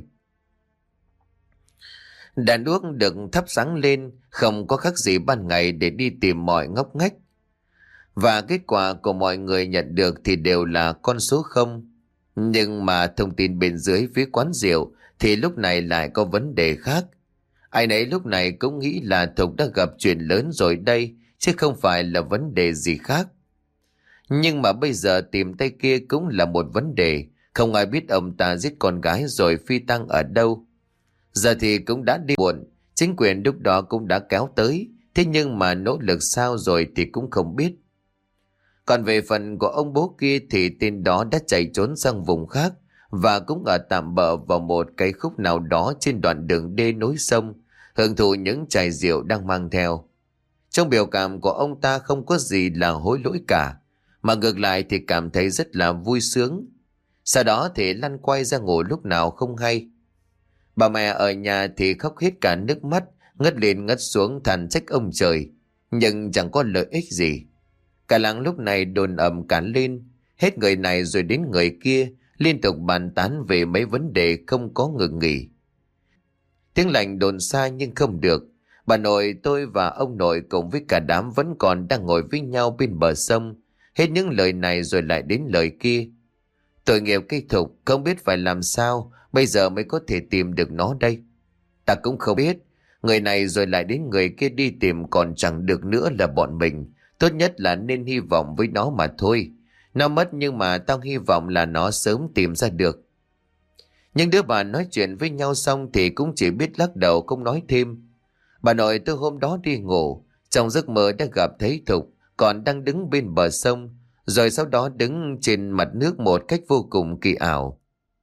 Đèn đuốc được thắp sáng lên, không có khác gì ban ngày để đi tìm mọi ngóc ngách. Và kết quả của mọi người nhận được thì đều là con số 0. Nhưng mà thông tin bên dưới phía quán rượu thì lúc này lại có vấn đề khác. Ai nấy lúc này cũng nghĩ là Thục đã gặp chuyện lớn rồi đây, chứ không phải là vấn đề gì khác. Nhưng mà bây giờ tìm tay kia cũng là một vấn đề. Không ai biết ông ta giết con gái rồi phi tang ở đâu. Giờ thì cũng đã đi muộn, chính quyền lúc đó cũng đã kéo tới, thế nhưng mà nỗ lực sao rồi thì cũng không biết. Còn về phần của ông bố kia thì tên đó đã chạy trốn sang vùng khác và cũng ở tạm bợ vào một cái khúc nào đó trên đoạn đường đê nối sông, hưởng thụ những chai rượu đang mang theo. Trong biểu cảm của ông ta không có gì là hối lỗi cả, mà ngược lại thì cảm thấy rất là vui sướng. Sau đó thì lăn quay ra ngủ lúc nào không hay. Bà mẹ ở nhà thì khóc hết cả nước mắt, ngất lên ngất xuống than trách ông trời, nhưng chẳng có lợi ích gì. Cả làng lúc này đồn ầm cả lên, hết người này rồi đến người kia, liên tục bàn tán về mấy vấn đề không có ngừng nghỉ. Tiếng lành đồn xa nhưng không được, Bà nội tôi và ông nội cùng với cả đám vẫn còn đang ngồi với nhau bên bờ sông. Hết những lời này rồi lại đến lời kia. Tội nghiệp cây Thục, không biết phải làm sao bây giờ mới có thể tìm được nó đây. Ta cũng không biết, người này rồi lại đến người kia đi tìm còn chẳng được nữa là bọn mình. Tốt nhất là nên hy vọng với nó mà thôi. Nó mất nhưng mà tao hy vọng là nó sớm tìm ra được. Nhưng đứa bà nói chuyện với nhau xong thì cũng chỉ biết lắc đầu không nói thêm. Bà nội tôi hôm đó đi ngủ, trong giấc mơ đã gặp thấy Thục còn đang đứng bên bờ sông, rồi sau đó đứng trên mặt nước một cách vô cùng kỳ ảo.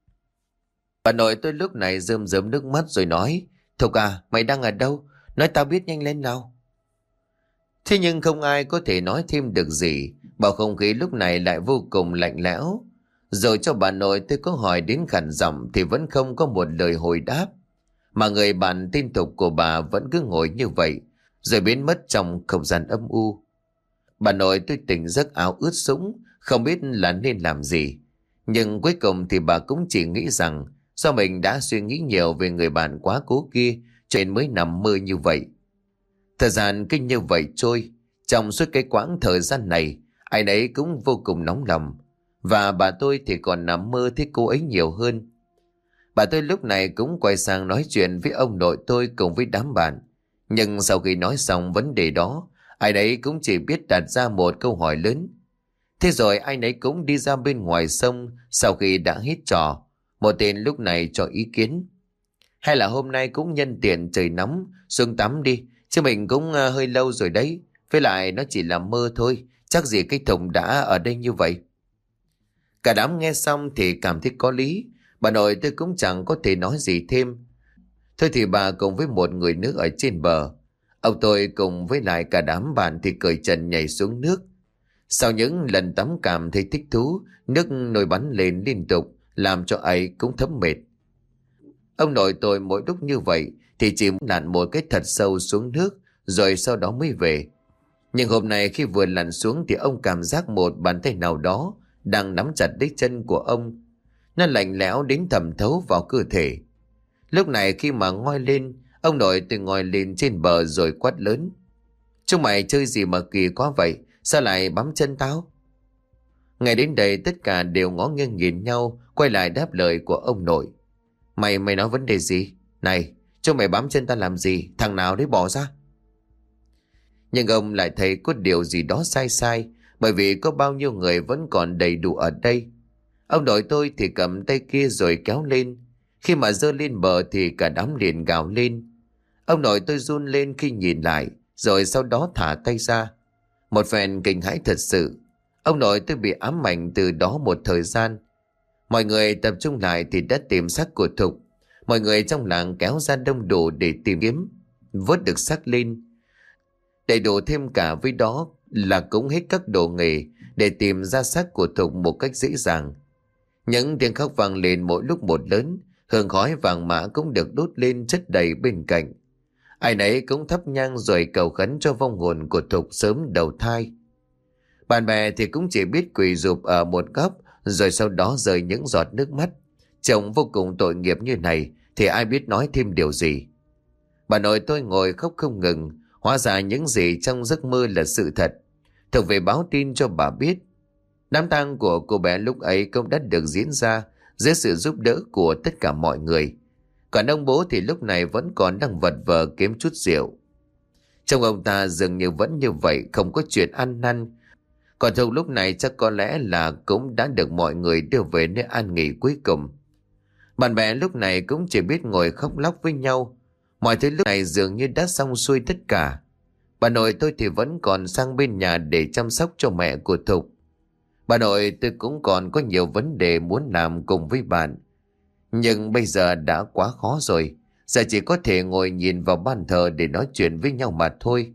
Bà nội tôi lúc này rơm rớm nước mắt rồi nói, Thục à, mày đang ở đâu? Nói tao biết nhanh lên nào. Thế nhưng không ai có thể nói thêm được gì, bầu không khí lúc này lại vô cùng lạnh lẽo. Rồi cho bà nội tôi có hỏi đến khản giọng thì vẫn không có một lời hồi đáp. Mà người bạn tin Thục của bà vẫn cứ ngồi như vậy, rồi biến mất trong không gian âm u. Bà nội tôi tỉnh giấc áo ướt sũng, không biết là nên làm gì. Nhưng cuối cùng thì bà cũng chỉ nghĩ rằng do mình đã suy nghĩ nhiều về người bạn quá cố kia cho nên mới nằm mơ như vậy. Thời gian cứ như vậy trôi, trong suốt cái quãng thời gian này, ai nấy cũng vô cùng nóng lòng. Và bà tôi thì còn nằm mơ thấy cô ấy nhiều hơn. Bà tôi lúc này cũng quay sang nói chuyện với ông nội tôi cùng với đám bạn. Nhưng sau khi nói xong vấn đề đó, ai nấy cũng chỉ biết đặt ra một câu hỏi lớn. Thế rồi ai nấy cũng đi ra bên ngoài sông sau khi đã hết trò. Một tên lúc này cho ý kiến. Hay là hôm nay cũng nhân tiện trời nóng, xuống tắm đi, chứ mình cũng hơi lâu rồi đấy. Với lại nó chỉ là mơ thôi, chắc gì cái Thùng đã ở đây như vậy. Cả đám nghe xong thì cảm thấy có lý. Bà nội tôi cũng chẳng có thể nói gì thêm. Thôi thì bà cùng với một người nữa ở trên bờ. Ông tôi cùng với lại cả đám bạn thì cởi trần nhảy xuống nước. Sau những lần tắm cảm thấy thích thú, nước nổi bắn lên liên tục, làm cho ấy cũng thấm mệt. Ông nội tôi mỗi lúc như vậy thì chỉ lặn một cái thật sâu xuống nước, rồi sau đó mới về. Nhưng hôm nay khi vừa lặn xuống thì ông cảm giác một bàn tay nào đó đang nắm chặt lấy chân của ông. Nó lạnh lẽo đến thẩm thấu vào cơ thể. Lúc này khi mà ngoi lên, ông nội tôi ngồi lên trên bờ rồi quát lớn. Chúng mày chơi gì mà kỳ quá vậy? Sao lại bám chân tao? Ngay đến đây tất cả đều ngó nghiêng nhìn nhau, quay lại đáp lời của ông nội. Mày nói vấn đề gì? Này, chúng mày bám chân ta làm gì? Thằng nào đấy bỏ ra. Nhưng ông lại thấy có điều gì đó sai sai, bởi vì có bao nhiêu người vẫn còn đầy đủ ở đây. Ông nội tôi thì cầm tay kia rồi kéo lên. Khi mà giơ lên bờ thì cả đám liền gào lên. Ông nội tôi run lên khi nhìn lại, rồi sau đó thả tay ra. Một phen kinh hãi thật sự. Ông nội tôi bị ám ảnh từ đó một thời gian. Mọi người tập trung lại thì đã tìm xác của Thục. Mọi người trong làng kéo ra đông đủ để tìm kiếm, vớt được xác lên. Đầy đủ thêm cả với đó là cũng hết các đồ nghề để tìm ra xác của Thục một cách dễ dàng. Những tiếng khóc vang lên mỗi lúc một lớn, hương khói vàng mã cũng được đốt lên chất đầy bên cạnh. Ai nấy cũng thắp nhang rồi cầu khấn cho vong hồn của Thục sớm đầu thai. Bạn bè thì cũng chỉ biết quỳ rụp ở một góc, rồi sau đó rơi những giọt nước mắt. Chồng vô cùng tội nghiệp như này thì ai biết nói thêm điều gì. Bà nội tôi ngồi khóc không ngừng. Hóa ra những gì trong giấc mơ là sự thật. Thục về báo tin cho bà biết. Đám tang của cô bé lúc ấy cũng đã được diễn ra dưới sự giúp đỡ của tất cả mọi người. Còn ông bố thì lúc này vẫn còn đang vật vờ kiếm chút rượu. Trông ông ta dường như vẫn như vậy, không có chuyện ăn năn. Còn Thục lúc này chắc có lẽ là cũng đã được mọi người đưa về nơi an nghỉ cuối cùng. Bạn bè lúc này cũng chỉ biết ngồi khóc lóc với nhau. Mọi thứ lúc này dường như đã xong xuôi tất cả. Bà nội tôi thì vẫn còn sang bên nhà để chăm sóc cho mẹ của Thục. Bà nội tôi cũng còn có nhiều vấn đề muốn làm cùng với bạn. Nhưng bây giờ đã quá khó rồi. Giờ chỉ có thể ngồi nhìn vào bàn thờ để nói chuyện với nhau mà thôi.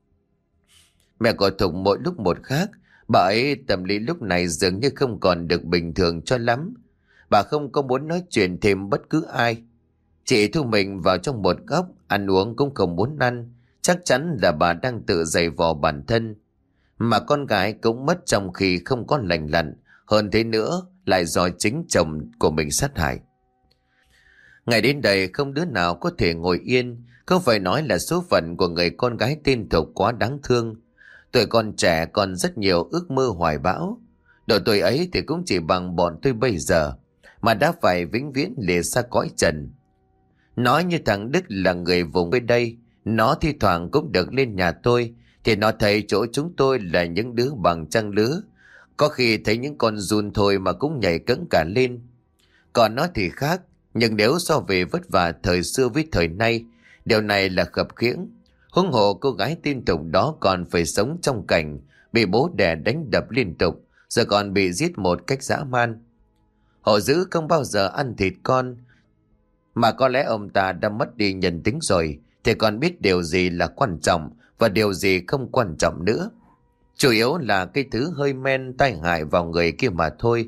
Mẹ của Thục mỗi lúc một khác. Bà ấy tâm lý lúc này dường như không còn được bình thường cho lắm. Bà không có muốn nói chuyện thêm bất cứ ai. Chị thu mình vào trong một góc, ăn uống cũng không muốn ăn. Chắc chắn là bà đang tự giày vò bản thân. Mà con gái cũng mất trong khi không có lành lặn. Hơn thế nữa lại do chính chồng của mình sát hại. Ngày đến đây không đứa nào có thể ngồi yên. Không phải nói là số phận của người con gái tên Thục quá đáng thương. Tuổi còn trẻ còn rất nhiều ước mơ hoài bão. Độ tuổi ấy thì cũng chỉ bằng bọn tôi bây giờ, mà đã phải vĩnh viễn lìa xa cõi trần. Nói như thằng Đức là người vùng bên đây, nó thi thoảng cũng được lên nhà tôi, thì nó thấy chỗ chúng tôi là những đứa bằng trang lứa. Có khi thấy những con giun thôi mà cũng nhảy cẫng cả lên. Còn nó thì khác, nhưng nếu so về vất vả thời xưa với thời nay, điều này là khập khiễng. Huống hồ cô gái tin Tùng đó còn phải sống trong cảnh bị bố đẻ đánh đập liên tục, giờ còn bị giết một cách dã man. Họ dữ không bao giờ ăn thịt con, mà có lẽ ông ta đã mất đi nhân tính rồi, thì còn biết điều gì là quan trọng và điều gì không quan trọng nữa. Chủ yếu là cái thứ hơi men tai hại vào người kia mà thôi.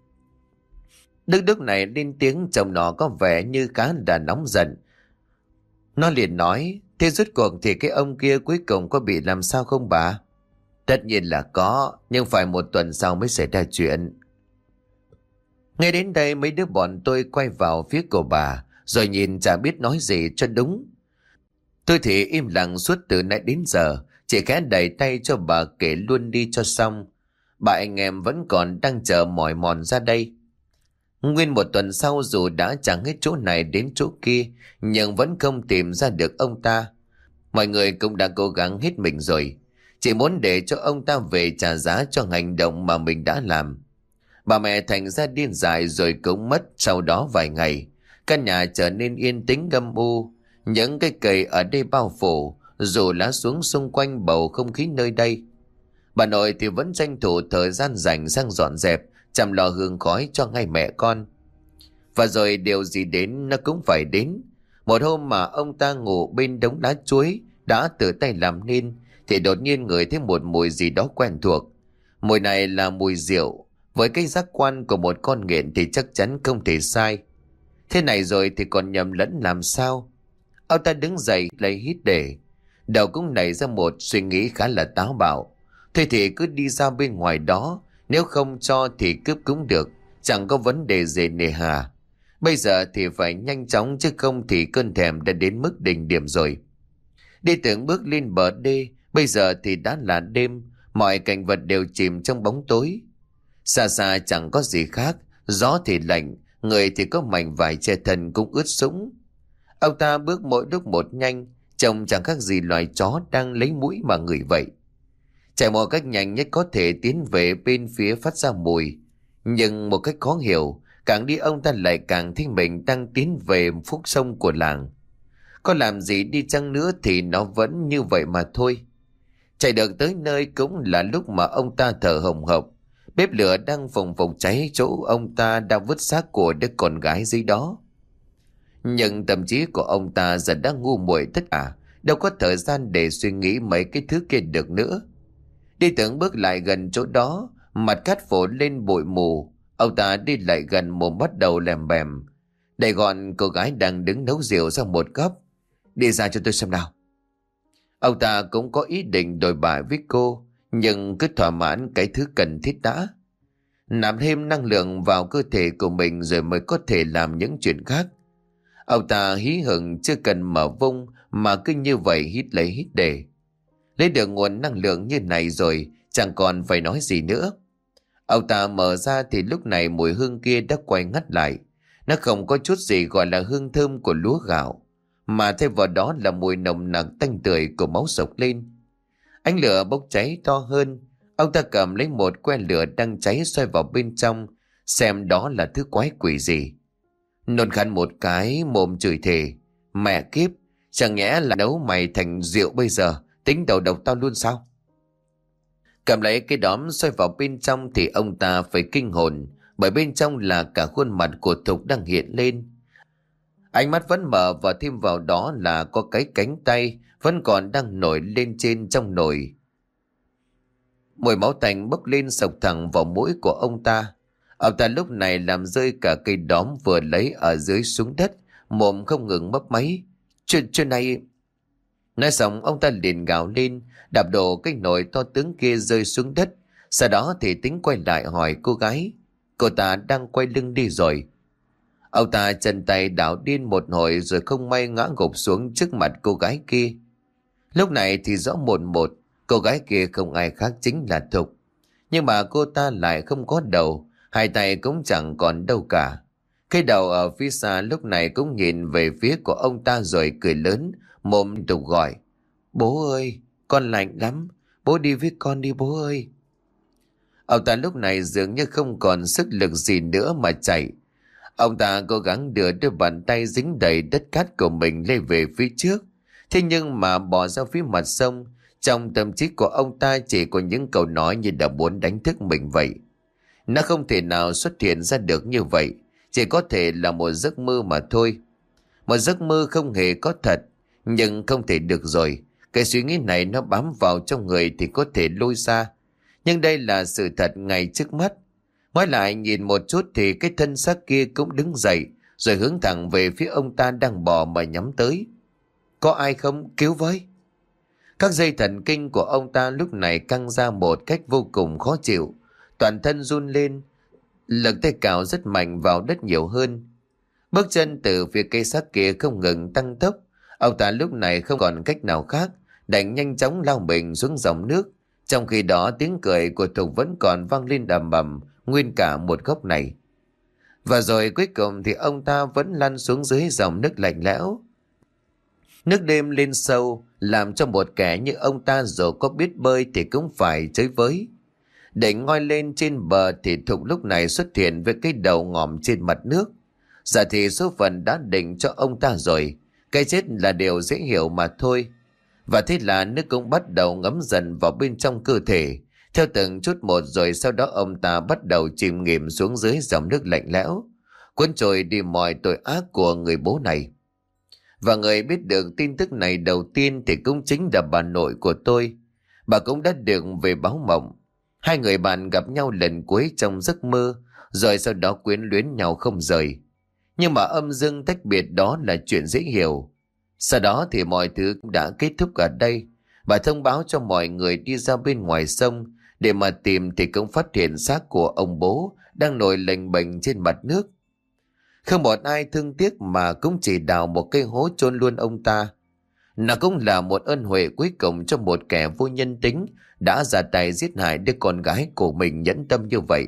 Đức này lên tiếng, chồng nó có vẻ như khá là nóng giận. Nó liền nói, thế rốt cuộc thì cái ông kia cuối cùng có bị làm sao không bà? Tất nhiên là có, nhưng phải một tuần sau mới xảy ra chuyện. Ngay đến đây mấy đứa bọn tôi quay vào phía của bà, rồi nhìn chả biết nói gì cho đúng. Tôi thì im lặng suốt từ nãy đến giờ, chỉ khẽ đẩy tay cho bà kể luôn đi cho xong. Bà anh em vẫn còn đang chờ mỏi mòn ra đây. Nguyên một tuần sau, dù đã chẳng hết chỗ này đến chỗ kia, nhưng vẫn không tìm ra được ông ta. Mọi người cũng đã cố gắng hết mình rồi, chỉ muốn để cho ông ta về trả giá cho hành động mà mình đã làm. Bà mẹ thành ra điên dại rồi cũng mất. Sau đó vài ngày, căn nhà trở nên yên tĩnh âm u. Những cây cầy ở đây bao phủ, dù lá xuống xung quanh bầu không khí nơi đây. Bà nội thì vẫn tranh thủ thời gian rảnh sang dọn dẹp, chăm lo hương khói cho ngay mẹ con. Và rồi điều gì đến nó cũng phải đến. Một hôm mà ông ta ngủ bên đống lá chuối đã tự tay làm nên, thì đột nhiên ngửi thấy một mùi gì đó quen thuộc. Mùi này là mùi rượu. Với cái giác quan của một con nghiện thì chắc chắn không thể sai. Thế này rồi thì còn nhầm lẫn làm sao? Ông ta đứng dậy lấy hít để. Đầu cũng nảy ra một suy nghĩ khá là táo bạo. Thôi thì cứ đi ra bên ngoài đó, nếu không cho thì cướp cũng được, chẳng có vấn đề gì nề hà. Bây giờ thì phải nhanh chóng, chứ không thì cơn thèm đã đến mức đỉnh điểm rồi. Đi từng bước lên bờ đê, bây giờ thì đã là đêm, mọi cảnh vật đều chìm trong bóng tối. Xa xa chẳng có gì khác, gió thì lạnh, người thì có mảnh vải che thân cũng ướt sũng. Ông ta bước mỗi lúc một nhanh, trông chẳng khác gì loài chó đang lấy mũi mà ngửi vậy. Chạy một cách nhanh nhất có thể tiến về bên phía phát ra mùi. Nhưng một cách khó hiểu, càng đi ông ta lại càng thấy mình đang tiến về khúc sông của làng. Có làm gì đi chăng nữa thì nó vẫn như vậy mà thôi. Chạy được tới nơi cũng là lúc mà ông ta thở hồng hộc. Bếp lửa đang phồng phồng cháy chỗ ông ta đang vứt xác của đứa con gái dưới đó. Nhưng tâm trí của ông ta giờ đã ngu muội tất cả, đâu có thời gian để suy nghĩ mấy cái thứ kia được nữa. Đi từng bước lại gần chỗ đó, mặt cát phủ lên bụi mù. Ông ta đi lại gần, mồm bắt đầu lèm bèm, đẩy gọn cô gái đang đứng nấu rượu sang một góc. Đi ra cho tôi xem nào. Ông ta cũng có ý định đòi bại với cô, nhưng cứ thỏa mãn cái thứ cần thiết đã. Nạp thêm năng lượng vào cơ thể của mình rồi mới có thể làm những chuyện khác. Ông ta hí hửng, chưa cần mở vung mà cứ như vậy hít lấy hít để. Lấy được nguồn năng lượng như này rồi, chẳng còn phải nói gì nữa. Ông ta mở ra thì lúc này mùi hương kia đã quay ngắt lại. Nó không có chút gì gọi là hương thơm của lúa gạo, mà thay vào đó là mùi nồng nặc tanh tưởi của máu sộc lên. Ánh lửa bốc cháy to hơn. Ông ta cầm lấy một que lửa đang cháy xoay vào bên trong, xem đó là thứ quái quỷ gì. Nôn khăn một cái, mồm chửi thề. Mẹ kiếp, chẳng nhẽ là nấu mày thành rượu bây giờ, tính đầu độc tao luôn sao? Cầm lấy cái đóm xoay vào bên trong thì ông ta phải kinh hồn, bởi bên trong là cả khuôn mặt của Thục đang hiện lên. Ánh mắt vẫn mở, và thêm vào đó là có cái cánh tay vẫn còn đang nổi lên trên trong nồi. Mùi máu tanh bốc lên sộc thẳng vào mũi của ông ta. Ông ta lúc này làm rơi cả cây đóm vừa lấy ở dưới xuống đất, mồm không ngừng mấp máy. Chuyện này... Nói xong ông ta liền gào lên, đạp đổ cái nồi to tướng kia rơi xuống đất. Sau đó thì tính quay lại hỏi cô gái. Cô ta đang quay lưng đi rồi. Ông ta chân tay đảo điên một hồi rồi không may ngã gục xuống trước mặt cô gái kia. Lúc này thì rõ mồn một, cô gái kia không ai khác chính là Thục. Nhưng mà cô ta lại không có đầu, hai tay cũng chẳng còn đâu cả. Cái đầu ở phía xa lúc này cũng nhìn về phía của ông ta rồi cười lớn, mồm tục gọi. Bố ơi, con lạnh lắm, bố đi với con đi bố ơi. Ông ta lúc này dường như không còn sức lực gì nữa mà chạy. Ông ta cố gắng đưa đôi bàn tay dính đầy đất cát của mình lên về phía trước. Thế nhưng mà bỏ ra phía mặt sông, trong tâm trí của ông ta chỉ có những câu nói như đã muốn đánh thức mình vậy. Nó không thể nào xuất hiện ra được như vậy, chỉ có thể là một giấc mơ mà thôi. Một giấc mơ không hề có thật, nhưng không thể được rồi. Cái suy nghĩ này nó bám vào trong người thì có thể lôi ra. Nhưng đây là sự thật ngay trước mắt. Ngoái lại nhìn một chút thì cái thân xác kia cũng đứng dậy, rồi hướng thẳng về phía ông ta đang bò mà nhắm tới. Có ai không? Cứu với! Các dây thần kinh của ông ta lúc này căng ra một cách vô cùng khó chịu. Toàn thân run lên, lực tay cào rất mạnh vào đất nhiều hơn. Bước chân từ phía cây xác kia không ngừng tăng tốc. Ông ta lúc này không còn cách nào khác, đành nhanh chóng lao mình xuống dòng nước. Trong khi đó tiếng cười của Thục vẫn còn vang lên đầm bầm nguyên cả một góc này. Và rồi cuối cùng thì ông ta vẫn lăn xuống dưới dòng nước lạnh lẽo. Nước đêm lên sâu, làm cho một kẻ như ông ta dù có biết bơi thì cũng phải chơi với. Để ngoi lên trên bờ thì Thục lúc này xuất hiện với cái đầu ngòm trên mặt nước. Giờ thì số phận đã định cho ông ta rồi, cái chết là điều dễ hiểu mà thôi. Và thế là nước cũng bắt đầu ngấm dần vào bên trong cơ thể, theo từng chút một, rồi sau đó ông ta bắt đầu chìm nghỉm xuống dưới dòng nước lạnh lẽo, cuốn trôi đi mọi tội ác của người bố này. Và người biết được tin tức này đầu tiên thì cũng chính là bà nội của tôi. Bà cũng đã được về báo mộng. Hai người bạn gặp nhau lần cuối trong giấc mơ, rồi sau đó quyến luyến nhau không rời. Nhưng mà âm dương tách biệt đó là chuyện dễ hiểu. Sau đó thì mọi thứ cũng đã kết thúc ở đây. Bà thông báo cho mọi người đi ra bên ngoài sông để mà tìm thì cũng phát hiện xác của ông bố đang nổi lềnh bềnh trên mặt nước. Không một ai thương tiếc mà cũng chỉ đào một cây hố chôn luôn ông ta. Nó cũng là một ân huệ cuối cùng cho một kẻ vô nhân tính đã ra tay giết hại đứa con gái của mình nhẫn tâm như vậy.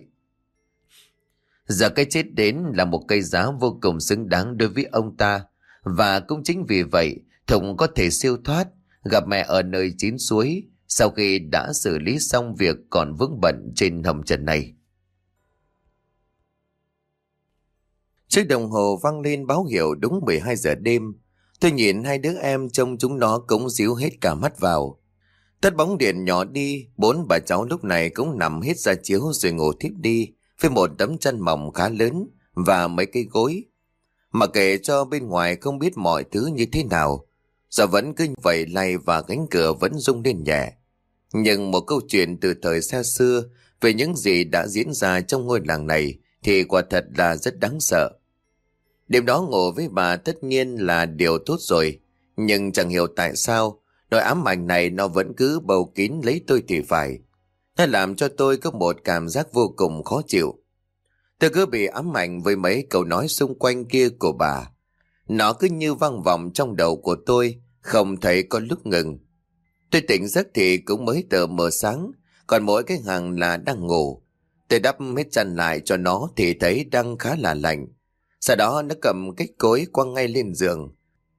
Giờ cái chết đến là một cây giá vô cùng xứng đáng đối với ông ta. Và cũng chính vì vậy Thục có thể siêu thoát, gặp mẹ ở nơi chín suối sau khi đã xử lý xong việc còn vướng bận trên hầm trần này. Chiếc đồng hồ vang lên báo hiệu đúng 12 giờ đêm. Tôi nhìn hai đứa em trông chúng nó cũng díu hết cả mắt vào. Tắt bóng điện nhỏ đi, bốn bà cháu lúc này cũng nằm hết ra chiếu rồi ngủ thiếp đi với một tấm chăn mỏng khá lớn và mấy cái gối. Mà kể cho bên ngoài không biết mọi thứ như thế nào, giờ vẫn cứ như vậy lay và cánh cửa vẫn rung lên nhẹ. Nhưng một câu chuyện từ thời xa xưa về những gì đã diễn ra trong ngôi làng này thì quả thật là rất đáng sợ. Đêm đó ngủ với bà tất nhiên là điều tốt rồi, nhưng chẳng hiểu tại sao nỗi ám ảnh này nó vẫn cứ bầu kín lấy tôi thì phải. Nó làm cho tôi có một cảm giác vô cùng khó chịu. Tôi cứ bị ám ảnh với mấy câu nói xung quanh kia của bà. Nó cứ như vang vọng trong đầu của tôi, không thấy có lúc ngừng. Tôi tỉnh giấc thì cũng mới tờ mờ sáng, còn mỗi cái hàng là đang ngủ. Tôi đắp hết chăn lại cho nó thì thấy đang khá là lạnh. Sau đó nó cầm cái gối quăng ngay lên giường.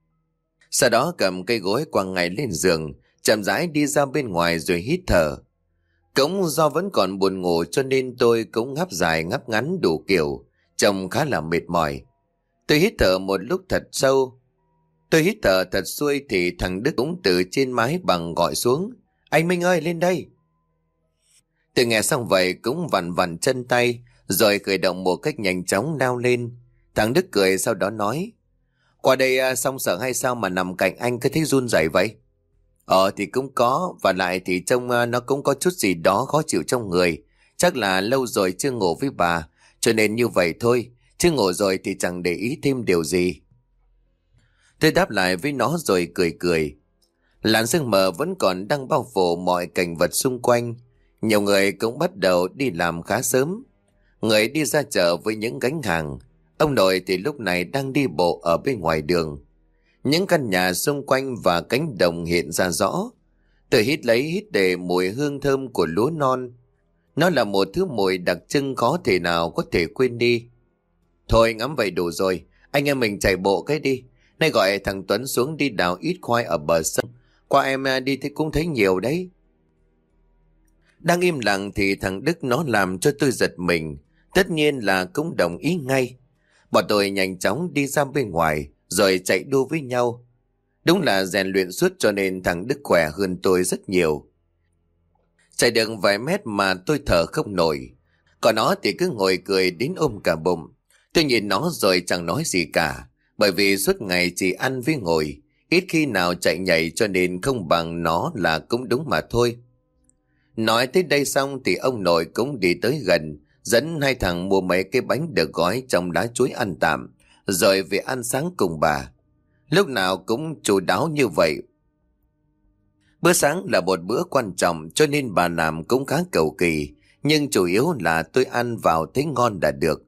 Chậm rãi đi ra bên ngoài rồi hít thở. Cũng do vẫn còn buồn ngủ cho nên tôi cũng ngáp dài ngáp ngắn đủ kiểu, trông khá là mệt mỏi. Tôi hít thở một lúc thật sâu. Tôi hít thở thật xuôi thì thằng Đức cũng từ trên mái bằng gọi xuống. Anh Minh ơi, lên đây! Tôi nghe xong vậy cũng vặn vặn chân tay, rồi khởi động một cách nhanh chóng lao lên. Thằng Đức cười sau đó nói, qua đây xong sợ hay sao mà nằm cạnh anh cứ thấy run rẩy vậy? Thì cũng có, và lại thì trông nó cũng có chút gì đó khó chịu trong người. Chắc là lâu rồi chưa ngủ với bà, cho nên như vậy thôi, chứ ngủ rồi thì chẳng để ý thêm điều gì. Tôi đáp lại với nó rồi cười cười. Làn sương mờ vẫn còn đang bao phủ mọi cảnh vật xung quanh. Nhiều người cũng bắt đầu đi làm khá sớm. Người đi ra chợ với những gánh hàng. Ông nội thì lúc này đang đi bộ ở bên ngoài đường. Những căn nhà xung quanh và cánh đồng hiện ra rõ. Tôi hít lấy hít để mùi hương thơm của lúa non. Nó là một thứ mùi đặc trưng khó thể nào có thể quên đi. Thôi ngắm vậy đủ rồi, anh em mình chạy bộ cái đi. Nay gọi thằng Tuấn xuống đi đào ít khoai ở bờ sông. Qua em đi thì cũng thấy nhiều đấy. Đang im lặng thì thằng Đức nó làm cho tôi giật mình. Tất nhiên là cũng đồng ý ngay. Bọn tôi nhanh chóng đi ra bên ngoài rồi chạy đua với nhau. Đúng là rèn luyện suốt cho nên thằng Đức khỏe hơn tôi rất nhiều. Chạy được vài mét mà tôi thở không nổi. Còn nó thì cứ ngồi cười đến ôm cả bụng. Tôi nhìn nó rồi chẳng nói gì cả. Bởi vì suốt ngày chỉ ăn với ngồi. Ít khi nào chạy nhảy cho nên không bằng nó là cũng đúng mà thôi. Nói tới đây xong thì ông nội cũng đi tới gần. Dẫn hai thằng mua mấy cái bánh được gói trong lá chuối ăn tạm. Rồi về ăn sáng cùng bà. Lúc nào cũng chu đáo như vậy. Bữa sáng là một bữa quan trọng cho nên bà làm cũng khá cầu kỳ. Nhưng chủ yếu là tôi ăn vào thấy ngon đã được.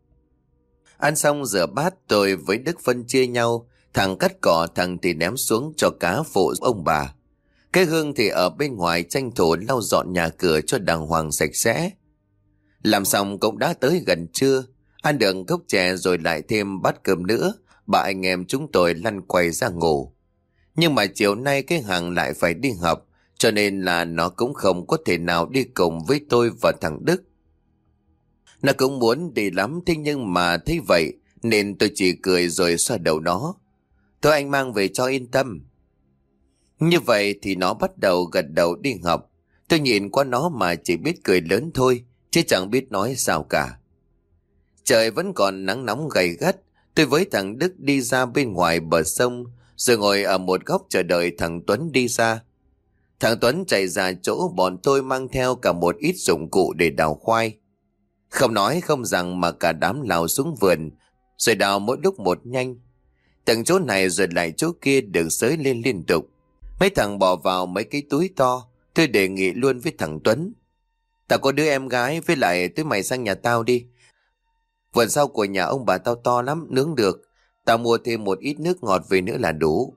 Ăn xong rửa bát tôi với Đức phân chia nhau. Thằng cắt cỏ, thằng thì ném xuống cho cá phụ ông bà. Cái Hương thì ở bên ngoài tranh thủ lau dọn nhà cửa cho đàng hoàng sạch sẽ. Làm xong cũng đã tới gần trưa. Ăn được cốc chè rồi lại thêm bát cơm nữa. Bà anh em chúng tôi lăn quay ra ngủ. Nhưng mà chiều nay cái hàng lại phải đi học. Cho nên là nó cũng không có thể nào đi cùng với tôi và thằng Đức. Nó cũng muốn đi lắm, thế nhưng mà thấy vậy nên tôi chỉ cười rồi xoa đầu nó. Thôi anh mang về cho yên tâm. Như vậy thì nó bắt đầu gật đầu đi học. Tôi nhìn qua nó mà chỉ biết cười lớn thôi, chứ chẳng biết nói sao cả. Trời vẫn còn nắng nóng gay gắt. Tôi với thằng Đức đi ra bên ngoài bờ sông, rồi ngồi ở một góc chờ đợi thằng Tuấn đi ra. Thằng Tuấn chạy ra chỗ bọn tôi mang theo cả một ít dụng cụ để đào khoai. Không nói không rằng mà cả đám lao xuống vườn, rồi đào mỗi lúc một nhanh. Từng chỗ này rồi lại chỗ kia được xới lên liên tục. Mấy thằng bỏ vào mấy cái túi to. Tôi đề nghị luôn với thằng Tuấn. Tao có đứa em gái, với lại tụi mày sang nhà tao đi. Vườn sau của nhà ông bà tao to lắm, nướng được. Tao mua thêm một ít nước ngọt về nữa là đủ.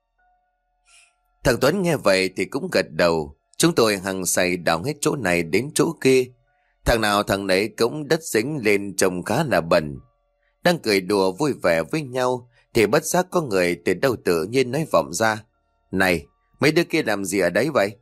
Thằng Tuấn nghe vậy thì cũng gật đầu. Chúng tôi hăng say đào hết chỗ này đến chỗ kia. Thằng nào thằng nấy cũng đất dính lên trông khá là bẩn. Đang cười đùa vui vẻ với nhau thì bất giác có người từ đâu tự nhiên nói vọng ra. Này, mấy đứa kia làm gì ở đấy vậy?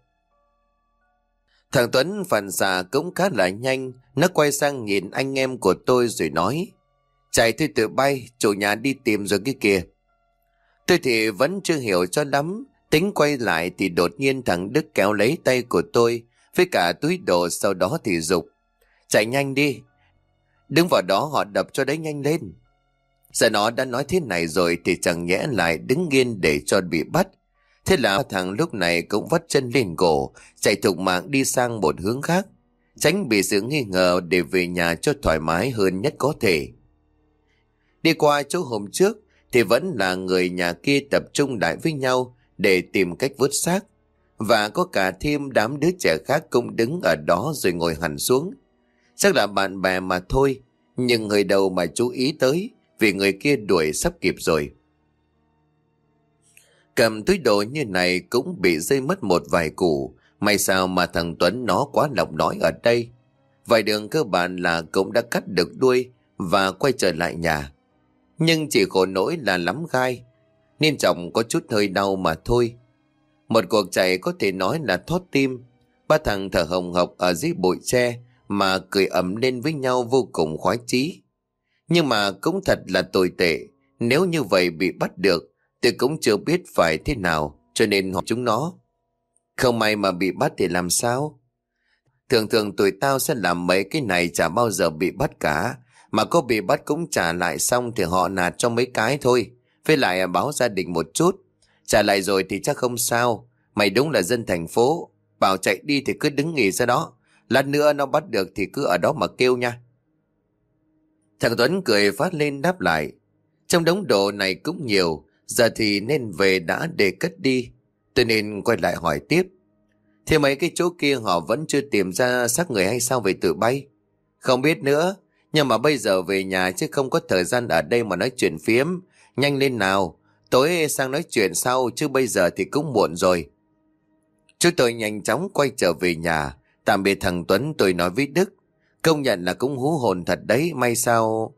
Thằng Tuấn phản xạ cũng khá là nhanh. Nó quay sang nhìn anh em của tôi rồi nói. Chạy thôi tự bay, chủ nhà đi tìm rồi cái kìa. Tôi thì vẫn chưa hiểu cho lắm. Tính quay lại thì đột nhiên thằng Đức kéo lấy tay của tôi với cả túi đồ, sau đó thì giục. Chạy nhanh đi. Đứng vào đó họ đập cho đấy nhanh lên. Giờ nó đã nói thế này rồi thì chẳng nhẽ lại đứng yên để cho bị bắt. Thế là thằng lúc này cũng vắt chân lên cổ, chạy thục mạng đi sang một hướng khác, tránh bị sự nghi ngờ để về nhà cho thoải mái hơn nhất có thể. Đi qua chỗ hôm trước thì vẫn là người nhà kia tập trung lại với nhau để tìm cách vớt xác. Và có cả thêm đám đứa trẻ khác cũng đứng ở đó rồi ngồi hẳn xuống. Chắc là bạn bè mà thôi, nhưng người đâu mà chú ý tới, vì người kia đuổi sắp kịp rồi. Cầm túi đồ như này cũng bị rơi mất một vài củ. May sao mà thằng Tuấn nó quá lọc nói ở đây. Vài đường cơ bản là cũng đã cắt được đuôi và quay trở lại nhà. Nhưng chỉ khổ nỗi là lắm gai, nên chồng có chút hơi đau mà thôi. Một cuộc chạy có thể nói là thót tim. Ba thằng thở hồng hộc ở dưới bụi tre mà cười ầm lên với nhau vô cùng khoái chí. Nhưng mà cũng thật là tồi tệ. Nếu như vậy bị bắt được, tôi cũng chưa biết phải thế nào, cho nên hỏi chúng nó. Không may mà bị bắt thì làm sao? Thường thường tụi tao sẽ làm mấy cái này chả bao giờ bị bắt cả. Mà có bị bắt cũng trả lại xong thì họ nạt cho mấy cái thôi. Với lại báo gia đình một chút. Trả lại rồi thì chắc không sao. Mày đúng là dân thành phố. Bảo chạy đi thì cứ đứng nghỉ ra đó. Lát nữa nó bắt được thì cứ ở đó mà kêu nha. Thằng Tuấn cười phát lên đáp lại. Trong đống đồ này cũng nhiều. Giờ thì nên về đã để cất đi. Tôi nên quay lại hỏi tiếp. Thế mấy cái chỗ kia họ vẫn chưa tìm ra xác người hay sao vậy tụi bay? Không biết nữa. Nhưng mà bây giờ về nhà chứ không có thời gian ở đây mà nói chuyện phiếm. Nhanh lên nào, tối sang nói chuyện sau chứ bây giờ thì cũng muộn rồi. Chúng tôi nhanh chóng quay trở về nhà. Tạm biệt thằng Tuấn, tôi nói với Đức. Công nhận là cũng hú hồn thật đấy, may sao.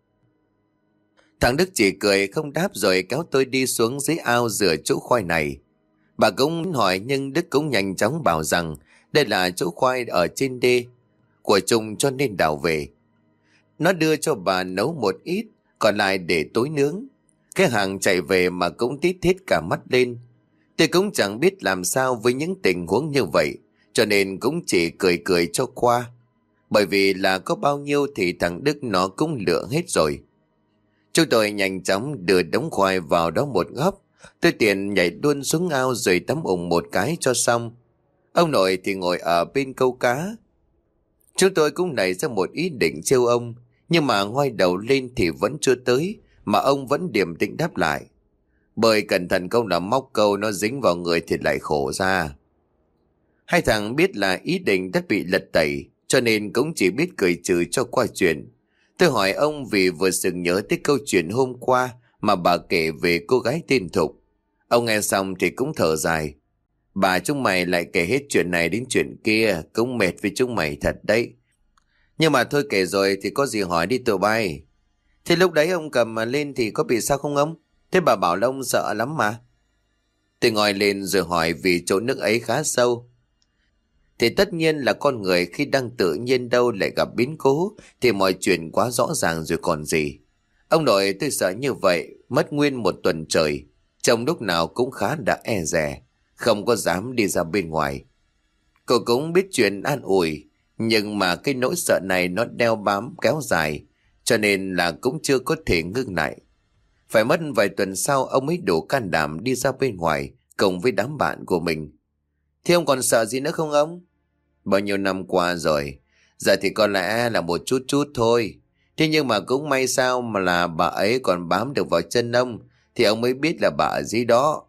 Thằng Đức chỉ cười không đáp rồi kéo tôi đi xuống dưới ao rửa chỗ khoai này. Bà cũng hỏi nhưng Đức cũng nhanh chóng bảo rằng đây là chỗ khoai ở trên đê của Trung cho nên đào về. Nó đưa cho bà nấu một ít, còn lại để tối nướng. Cái hàng chạy về mà cũng tít hết cả mắt lên. Tôi cũng chẳng biết làm sao với những tình huống như vậy, cho nên cũng chỉ cười cười cho qua. Bởi vì là có bao nhiêu thì thằng Đức nó cũng lựa hết rồi. Chúng tôi nhanh chóng đưa đống khoai vào đó một góc. Tôi tiện nhảy luôn xuống ao rồi tắm ủng một cái cho xong. Ông nội thì ngồi ở bên câu cá. Chúng tôi cũng nảy ra một ý định trêu ông, nhưng mà ngoái đầu lên thì vẫn chưa tới, mà ông vẫn điềm tĩnh đáp lại. Bởi cẩn thận câu là móc câu nó dính vào người thì lại khổ ra. Hai thằng biết là ý định đã bị lật tẩy, cho nên cũng chỉ biết cười trừ cho qua chuyện. Tôi hỏi ông vì vừa sừng nhớ tới câu chuyện hôm qua mà bà kể về cô gái tên Thục. Ông nghe xong thì cũng thở dài. Bà chúng mày lại kể hết chuyện này đến chuyện kia, cũng mệt với chúng mày thật đấy. Nhưng mà thôi kể rồi thì có gì hỏi đi tụi bay. Thế lúc đấy ông cầm mà lên thì có bị sao không ông? Thế bà bảo là ông sợ lắm mà. Tôi ngồi lên rồi hỏi vì chỗ nước ấy khá sâu. Thì tất nhiên là con người khi đang tự nhiên đâu lại gặp biến cố thì mọi chuyện quá rõ ràng rồi còn gì. Ông nội tôi sợ như vậy, mất nguyên một tuần trời. Trong lúc nào cũng khá đã e dè, không có dám đi ra bên ngoài. Cô cũng biết chuyện an ủi, nhưng mà cái nỗi sợ này nó đeo bám kéo dài, cho nên là cũng chưa có thể ngưng lại. Phải mất vài tuần sau ông mới đủ can đảm đi ra bên ngoài cùng với đám bạn của mình. Thế ông còn sợ gì nữa không ông? Bao nhiêu năm qua rồi, giờ thì có lẽ là một chút chút thôi. Thế nhưng mà cũng may sao mà là bà ấy còn bám được vào chân ông, thì ông mới biết là bà ở dưới đó.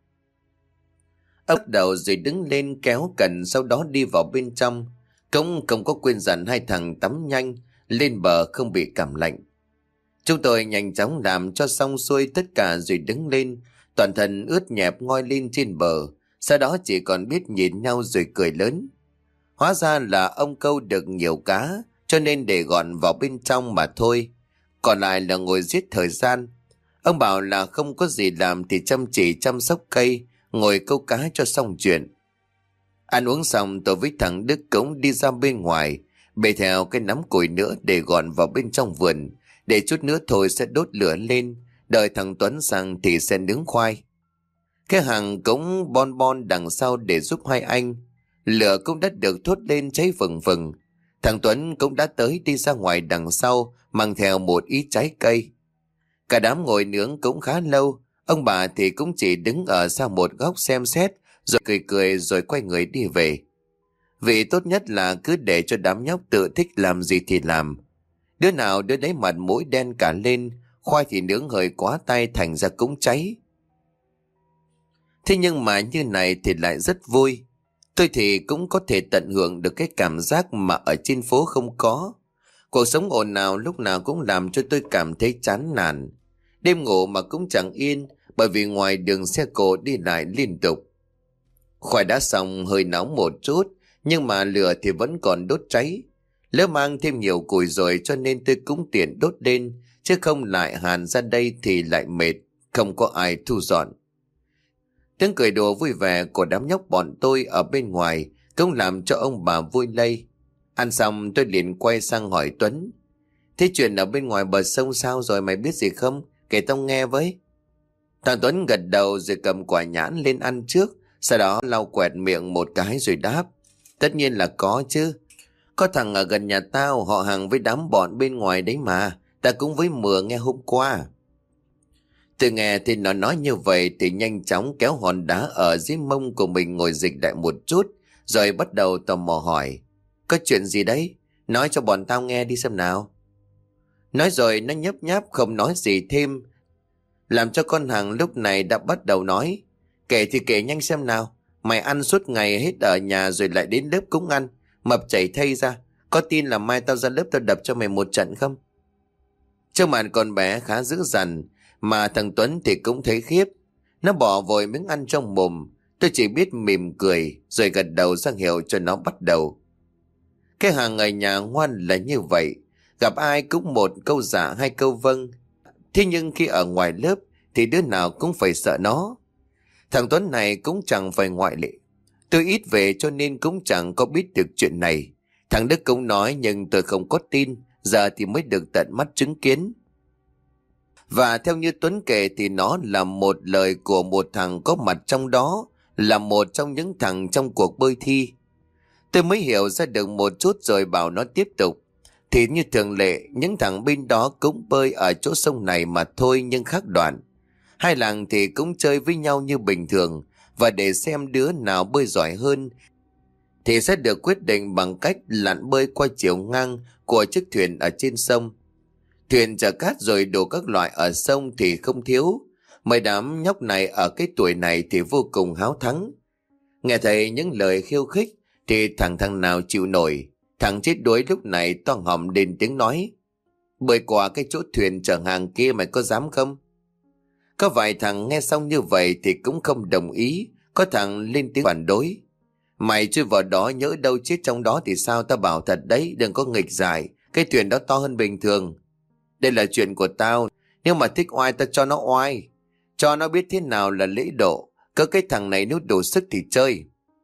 Ông bắt đầu rồi đứng lên kéo cần, sau đó đi vào bên trong. Cũng không có quên dặn hai thằng tắm nhanh, lên bờ không bị cảm lạnh. Chúng tôi nhanh chóng làm cho xong xuôi tất cả rồi đứng lên, toàn thân ướt nhẹp ngoi lên trên bờ. Sau đó chỉ còn biết nhìn nhau rồi cười lớn. Hóa ra là ông câu được nhiều cá, cho nên để gọn vào bên trong mà thôi. Còn lại là ngồi giết thời gian. Ông bảo là không có gì làm thì chăm chỉ chăm sóc cây, ngồi câu cá cho xong chuyện. Ăn uống xong tôi với thằng Đức cũng đi ra bên ngoài, bê theo cái nắm củi nữa để gọn vào bên trong vườn. Để chút nữa thôi sẽ đốt lửa lên, đợi thằng Tuấn sang thì sẽ nướng khoai. Cái hàng cũng bon bon đằng sau để giúp hai anh. Lửa cũng đã được thốt lên cháy vừng vừng. Thằng Tuấn cũng đã tới đi ra ngoài đằng sau, mang theo một ít trái cây. Cả đám ngồi nướng cũng khá lâu. Ông bà thì cũng chỉ đứng ở sau một góc xem xét, rồi cười cười rồi quay người đi về. Vì tốt nhất là cứ để cho đám nhóc tự thích làm gì thì làm. Đứa nào đứa đấy mặt mũi đen cả lên, khoai thì nướng hơi quá tay thành ra cũng cháy. Thế nhưng mà như này thì lại rất vui. Tôi thì cũng có thể tận hưởng được cái cảm giác mà ở trên phố không có. Cuộc sống ồn ào lúc nào cũng làm cho tôi cảm thấy chán nản. Đêm ngủ mà cũng chẳng yên, bởi vì ngoài đường xe cộ đi lại liên tục. Khoai đã xong hơi nóng một chút, nhưng mà lửa thì vẫn còn đốt cháy. Lỡ mang thêm nhiều củi rồi cho nên tôi cũng tiện đốt lên, chứ không lại hàn ra đây thì lại mệt, không có ai thu dọn. Tiếng cười đùa vui vẻ của đám nhóc bọn tôi ở bên ngoài cũng làm cho ông bà vui lây. Ăn xong tôi liền quay sang hỏi Tuấn. Thế chuyện ở bên ngoài bờ sông sao rồi, mày biết gì không? Kể tao nghe với. Thằng Tuấn gật đầu rồi cầm quả nhãn lên ăn trước, sau đó lau quẹt miệng một cái rồi đáp. Tất nhiên là có chứ. Có thằng ở gần nhà tao họ hàng với đám bọn bên ngoài đấy mà. Ta cũng với Mừa nghe hôm qua. Từ nghe thì nó nói như vậy thì nhanh chóng kéo hòn đá ở dưới mông của mình ngồi dịch lại một chút, rồi bắt đầu tò mò hỏi. Có chuyện gì đấy? Nói cho bọn tao nghe đi xem nào. Nói rồi nó nhấp nháp không nói gì thêm, làm cho con hàng lúc này đã bắt đầu nói. Kể thì kể nhanh xem nào. Mày ăn suốt ngày hết ở nhà rồi lại đến lớp cũng ăn. Mập chảy thây ra. Có tin là mai tao ra lớp tao đập cho mày một trận không? Trông mặt con bé khá dữ dằn, mà thằng Tuấn thì cũng thấy khiếp. Nó bỏ vội miếng ăn trong mồm. Tôi chỉ biết mỉm cười rồi gật đầu ra hiệu cho nó bắt đầu. Cái hàng người nhà ngoan là như vậy, gặp ai cũng một câu dạ hai câu vâng. Thế nhưng khi ở ngoài lớp thì đứa nào cũng phải sợ nó. Thằng Tuấn này cũng chẳng phải ngoại lệ. Tôi ít về cho nên cũng chẳng có biết được chuyện này. Thằng Đức cũng nói nhưng tôi không có tin, giờ thì mới được tận mắt chứng kiến. Và theo như Tuấn kể thì nó là một lời của một thằng có mặt trong đó, là một trong những thằng trong cuộc bơi thi. Tôi mới hiểu ra được một chút rồi bảo nó tiếp tục. Thì như thường lệ, những thằng bên đó cũng bơi ở chỗ sông này mà thôi nhưng khác đoạn. Hai làng thì cũng chơi với nhau như bình thường, và để xem đứa nào bơi giỏi hơn thì sẽ được quyết định bằng cách lặn bơi qua chiều ngang của chiếc thuyền ở trên sông. Thuyền chở cát rồi đổ các loại ở sông thì không thiếu. Mấy đám nhóc này ở cái tuổi này thì vô cùng háo thắng. Nghe thấy những lời khiêu khích thì thằng nào chịu nổi. Thằng chết đuối lúc này toang họng lên tiếng nói: bơi qua cái chỗ thuyền chở hàng kia mày có dám không? Có vài thằng nghe xong như vậy thì cũng không đồng ý. Có thằng lên tiếng phản đối: mày chui vào đó nhỡ đâu chết trong đó thì sao? Ta bảo thật đấy, đừng có nghịch giải. Cái thuyền đó to hơn bình thường. Đây là chuyện của tao. Nếu mà thích oai ta cho nó oai, cho nó biết thế nào là lễ độ. Cỡ cái thằng này nếu đủ sức thì chơi.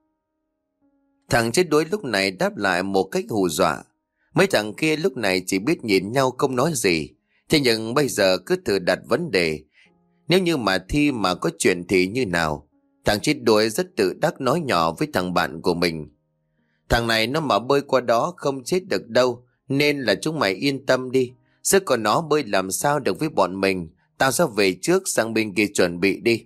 Thằng chết đuối lúc này đáp lại một cách hù dọa. Mấy thằng kia lúc này chỉ biết nhìn nhau không nói gì. Thế nhưng bây giờ cứ thử đặt vấn đề: nếu như mà thi mà có chuyện thì như nào? Thằng chết đuối rất tự đắc nói nhỏ với thằng bạn của mình: thằng này nó mà bơi qua đó không chết được đâu, nên là chúng mày yên tâm đi. Sức của nó bơi làm sao được với bọn mình. Tao sẽ về trước sang bên kia chuẩn bị đi.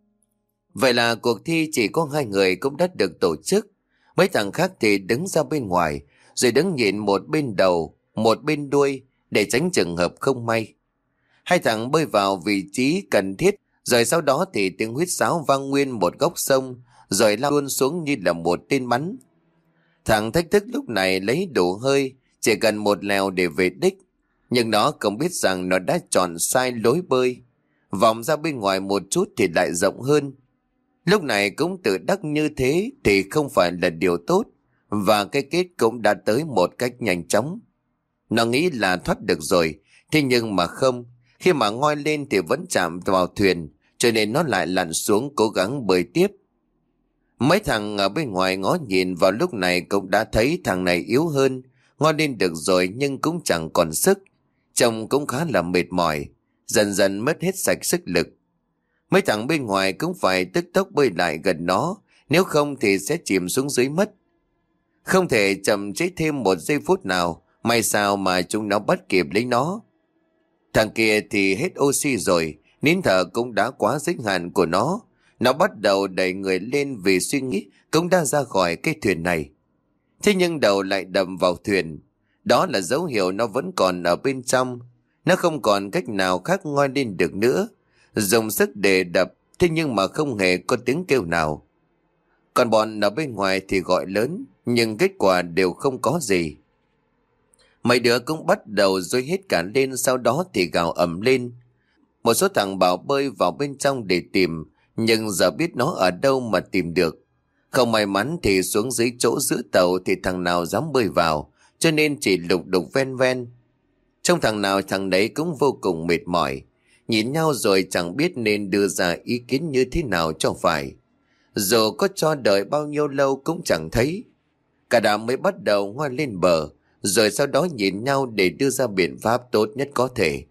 Vậy là cuộc thi chỉ có hai người cũng đã được tổ chức. Mấy thằng khác thì đứng ra bên ngoài, rồi đứng nhìn một bên đầu, một bên đuôi để tránh trường hợp không may. Hai thằng bơi vào vị trí cần thiết, rồi sau đó thì tiếng huýt sáo vang nguyên một góc sông, rồi lao luôn xuống như là một tên bắn. Thằng thách thức lúc này lấy đủ hơi, chỉ cần một lèo để về đích. Nhưng nó không biết rằng nó đã chọn sai lối bơi. Vòng ra bên ngoài một chút thì lại rộng hơn. Lúc này cũng tự đắc như thế thì không phải là điều tốt, và cái kết cũng đã tới một cách nhanh chóng. Nó nghĩ là thoát được rồi, thế nhưng mà không. Khi mà ngoi lên thì vẫn chạm vào thuyền, cho nên nó lại lặn xuống cố gắng bơi tiếp. Mấy thằng ở bên ngoài ngó nhìn vào lúc này cũng đã thấy thằng này yếu hơn, ngoi lên được rồi nhưng cũng chẳng còn sức. Trông cũng khá là mệt mỏi, dần dần mất hết sạch sức lực. Mấy thằng bên ngoài cũng phải tức tốc bơi lại gần nó, nếu không thì sẽ chìm xuống dưới mất. Không thể chậm trễ thêm một giây phút nào, may sao mà chúng nó bắt kịp lấy nó. Thằng kia thì hết oxy rồi, nín thở cũng đã quá giới hạn của nó. Nó bắt đầu đẩy người lên vì suy nghĩ cũng đã ra khỏi cái thuyền này. Thế nhưng đầu lại đầm vào thuyền. Đó là dấu hiệu nó vẫn còn ở bên trong. Nó không còn cách nào khác ngoi lên được nữa. Dùng sức để đập, thế nhưng mà không hề có tiếng kêu nào. Còn bọn ở bên ngoài thì gọi lớn, nhưng kết quả đều không có gì. Mấy đứa cũng bắt đầu dối hết cả lên, sau đó thì gào ầm lên. Một số thằng bảo bơi vào bên trong để tìm, nhưng giờ biết nó ở đâu mà tìm được. Không may mắn thì xuống dưới chỗ giữ tàu thì thằng nào dám bơi vào, cho nên chỉ lục đục ven ven. Trong thằng nào thằng đấy cũng vô cùng mệt mỏi, nhìn nhau rồi chẳng biết nên đưa ra ý kiến như thế nào cho phải. Dù có cho đợi bao nhiêu lâu cũng chẳng thấy. Cả đám mới bắt đầu ngoan lên bờ, rồi sau đó nhìn nhau để đưa ra biện pháp tốt nhất có thể.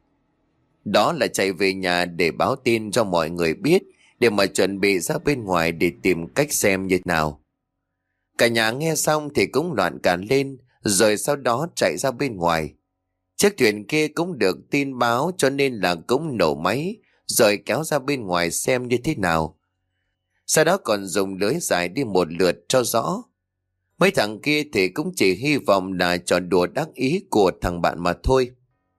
Đó là chạy về nhà để báo tin cho mọi người biết, để mà chuẩn bị ra bên ngoài để tìm cách xem như nào. Cả nhà nghe xong thì cũng loạn cả lên, rồi sau đó chạy ra bên ngoài. Chiếc thuyền kia cũng được tin báo cho nên là cũng nổ máy, rồi kéo ra bên ngoài xem như thế nào. Sau đó còn dùng lưới dài đi một lượt cho rõ. Mấy thằng kia thì cũng chỉ hy vọng là trò đùa đắc ý của thằng bạn mà thôi.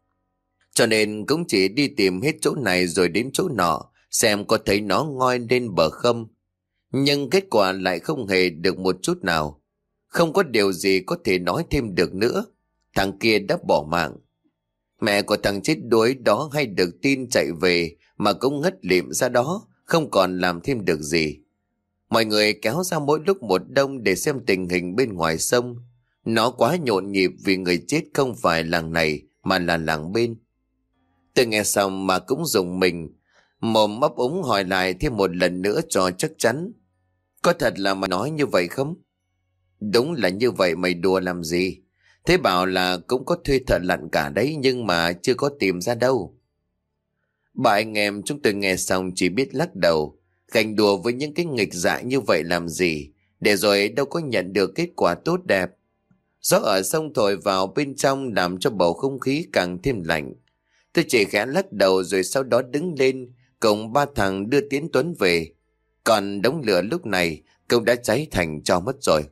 Cho nên cũng chỉ đi tìm hết chỗ này rồi đến chỗ nọ, xem có thấy nó ngoi lên bờ không. Nhưng kết quả lại không hề được một chút nào. Không có điều gì có thể nói thêm được nữa. Thằng kia đã bỏ mạng. Mẹ của thằng chết đuối đó hay được tin chạy về mà cũng ngất lịm ra đó, không còn làm thêm được gì. Mọi người kéo ra mỗi lúc một đông để xem tình hình bên ngoài sông. Nó quá nhộn nhịp vì người chết không phải làng này mà là làng bên. Tôi nghe xong mà cũng rùng mình, mồm ấp úng hỏi lại thêm một lần nữa cho chắc chắn. Có thật là mày nói như vậy không? Đúng là như vậy, mày đùa làm gì? Thế bảo là cũng có thuê thợ lặn cả đấy nhưng mà chưa có tìm ra đâu. Bà anh em chúng tôi nghe xong chỉ biết lắc đầu. Ganh đùa với những cái nghịch dại như vậy làm gì, để rồi đâu có nhận được kết quả tốt đẹp. Gió ở sông thổi vào bên trong làm cho bầu không khí càng thêm lạnh. Tôi chỉ khẽ lắc đầu rồi sau đó đứng lên cùng ba thằng đưa Tiến Tuấn về. Còn đống lửa lúc này cũng đã cháy thành tro mất rồi.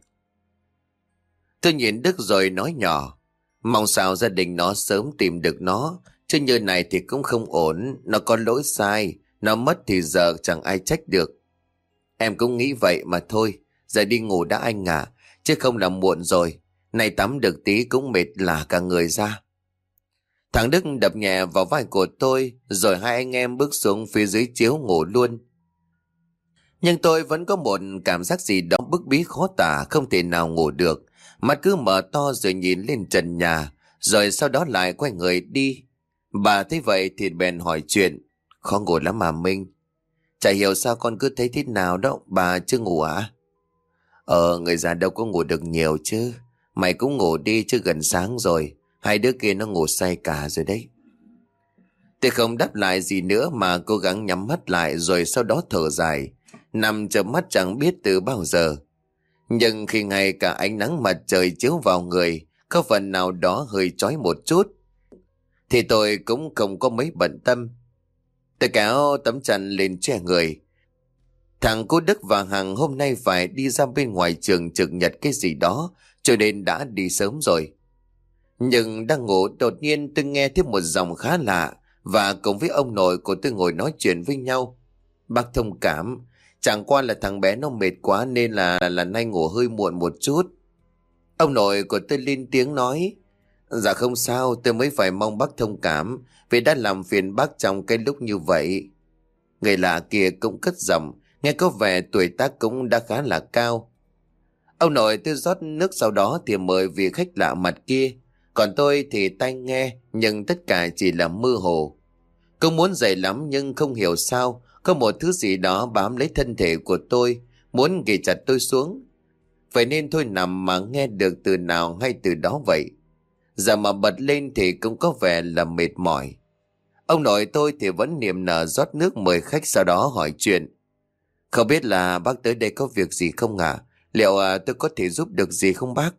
Tôi nhìn Đức rồi nói nhỏ, mong sao gia đình nó sớm tìm được nó, chứ như này thì cũng không ổn, nó có lỗi sai, nó mất thì giờ chẳng ai trách được. Em cũng nghĩ vậy mà thôi, giờ đi ngủ đã anh à, chứ không là muộn rồi, này tắm được tí cũng mệt lả cả người ra. Thằng Đức đập nhẹ vào vai của tôi, rồi hai anh em bước xuống phía dưới chiếu ngủ luôn. Nhưng tôi vẫn có một cảm giác gì đó bức bí khó tả, không thể nào ngủ được. Mắt cứ mở to rồi nhìn lên trần nhà, rồi sau đó lại quay người đi. Bà thấy vậy thì bèn hỏi chuyện. Khó ngủ lắm mà Minh. Chả hiểu sao con cứ thấy thế nào đó, bà chưa ngủ à? Người già đâu có ngủ được nhiều chứ. Mày cũng ngủ đi chứ gần sáng rồi. Hai đứa kia nó ngủ say cả rồi đấy. Tôi không đáp lại gì nữa mà cố gắng nhắm mắt lại rồi sau đó thở dài. Nằm chợp mắt chẳng biết từ bao giờ. Nhưng khi ngay cả ánh nắng mặt trời chiếu vào người có phần nào đó hơi chói một chút, thì tôi cũng không có mấy bận tâm. Tôi kéo tấm chăn lên che người. Thằng cô Đức và Hằng hôm nay phải đi ra bên ngoài trường trực nhật cái gì đó, cho nên đã đi sớm rồi. Nhưng đang ngủ đột nhiên tôi nghe thêm một giọng khá lạ, và cùng với ông nội của tôi ngồi nói chuyện với nhau. Bác thông cảm, chẳng qua là thằng bé nó mệt quá nên là nay ngủ hơi muộn một chút. Ông nội của tôi lên tiếng nói, dạ không sao, tôi mới phải mong bác thông cảm vì đã làm phiền bác trong cái lúc như vậy. Người lạ kia cũng cất giọng, nghe có vẻ tuổi tác cũng đã khá là cao. Ông nội tôi rót nước sau đó thì mời vị khách lạ mặt kia. Còn tôi thì tai nghe, nhưng tất cả chỉ là mơ hồ. Cũng muốn dậy lắm nhưng không hiểu sao, có một thứ gì đó bám lấy thân thể của tôi, muốn ghì chặt tôi xuống. Vậy nên tôi nằm mà nghe được từ nào hay từ đó vậy. Giờ mà bật lên thì cũng có vẻ là mệt mỏi. Ông nội tôi thì vẫn niềm nở rót nước mời khách, sau đó hỏi chuyện. Không biết là bác tới đây có việc gì không ạ? Liệu tôi có thể giúp được gì không bác?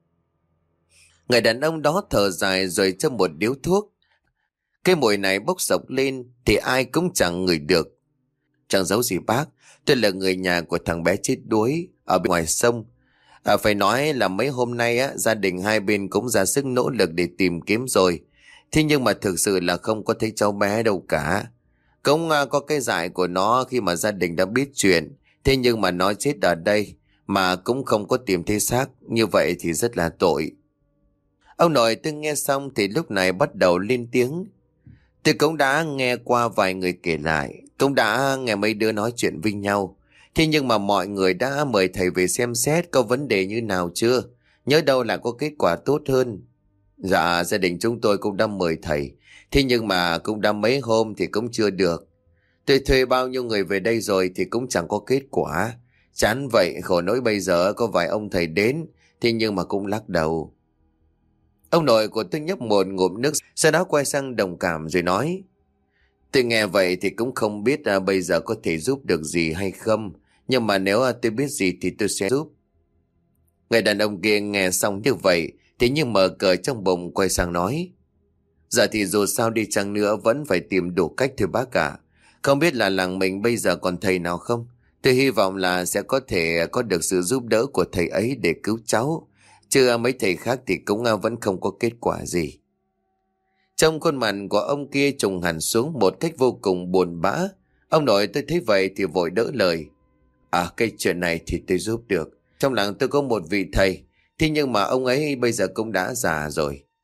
Người đàn ông đó thở dài rồi châm một điếu thuốc. Cái mùi này bốc sộc lên thì ai cũng chẳng ngửi được. Chẳng giấu gì bác, tôi là người nhà của thằng bé chết đuối ở bên ngoài sông. Phải nói là mấy hôm nay gia đình hai bên cũng ra sức nỗ lực để tìm kiếm rồi. Thế nhưng mà thực sự là không có thấy cháu bé đâu cả. Cũng có cái dại của nó khi mà gia đình đã biết chuyện. Thế nhưng mà nó chết ở đây mà cũng không có tìm thấy xác. Như vậy thì rất là tội. Ông nội tôi nghe xong thì lúc này bắt đầu lên tiếng. Tôi cũng đã nghe qua vài người kể lại, cũng đã nghe mấy đứa nói chuyện với nhau. Thế nhưng mà mọi người đã mời thầy về xem xét có vấn đề như nào chưa? Nhớ đâu là có kết quả tốt hơn. Dạ, gia đình chúng tôi cũng đã mời thầy. Thế nhưng mà cũng đã mấy hôm thì cũng chưa được. Tôi thuê bao nhiêu người về đây rồi thì cũng chẳng có kết quả. Chán vậy, khổ nỗi bây giờ có vài ông thầy đến, thế nhưng mà cũng lắc đầu. Ông nội của tôi nhấp một ngụm nước, sau đó quay sang đồng cảm rồi nói. Tôi nghe vậy thì cũng không biết bây giờ có thể giúp được gì hay không. Nhưng mà nếu tôi biết gì thì tôi sẽ giúp. Người đàn ông kia nghe xong như vậy thì như mở cờ trong bụng, quay sang nói. Giờ thì dù sao đi chăng nữa vẫn phải tìm đủ cách thôi bác cả. Không biết là làng mình bây giờ còn thầy nào không? Tôi hy vọng là sẽ có thể có được sự giúp đỡ của thầy ấy để cứu cháu. Chứ mấy thầy khác thì cũng vẫn không có kết quả gì. Trong khuôn mặt của ông kia trùng hẳn xuống một cách vô cùng buồn bã. Ông nội tôi thấy vậy thì vội đỡ lời. Cái chuyện này thì tôi giúp được. Trong làng tôi có một vị thầy. Thế nhưng mà ông ấy bây giờ cũng đã già rồi.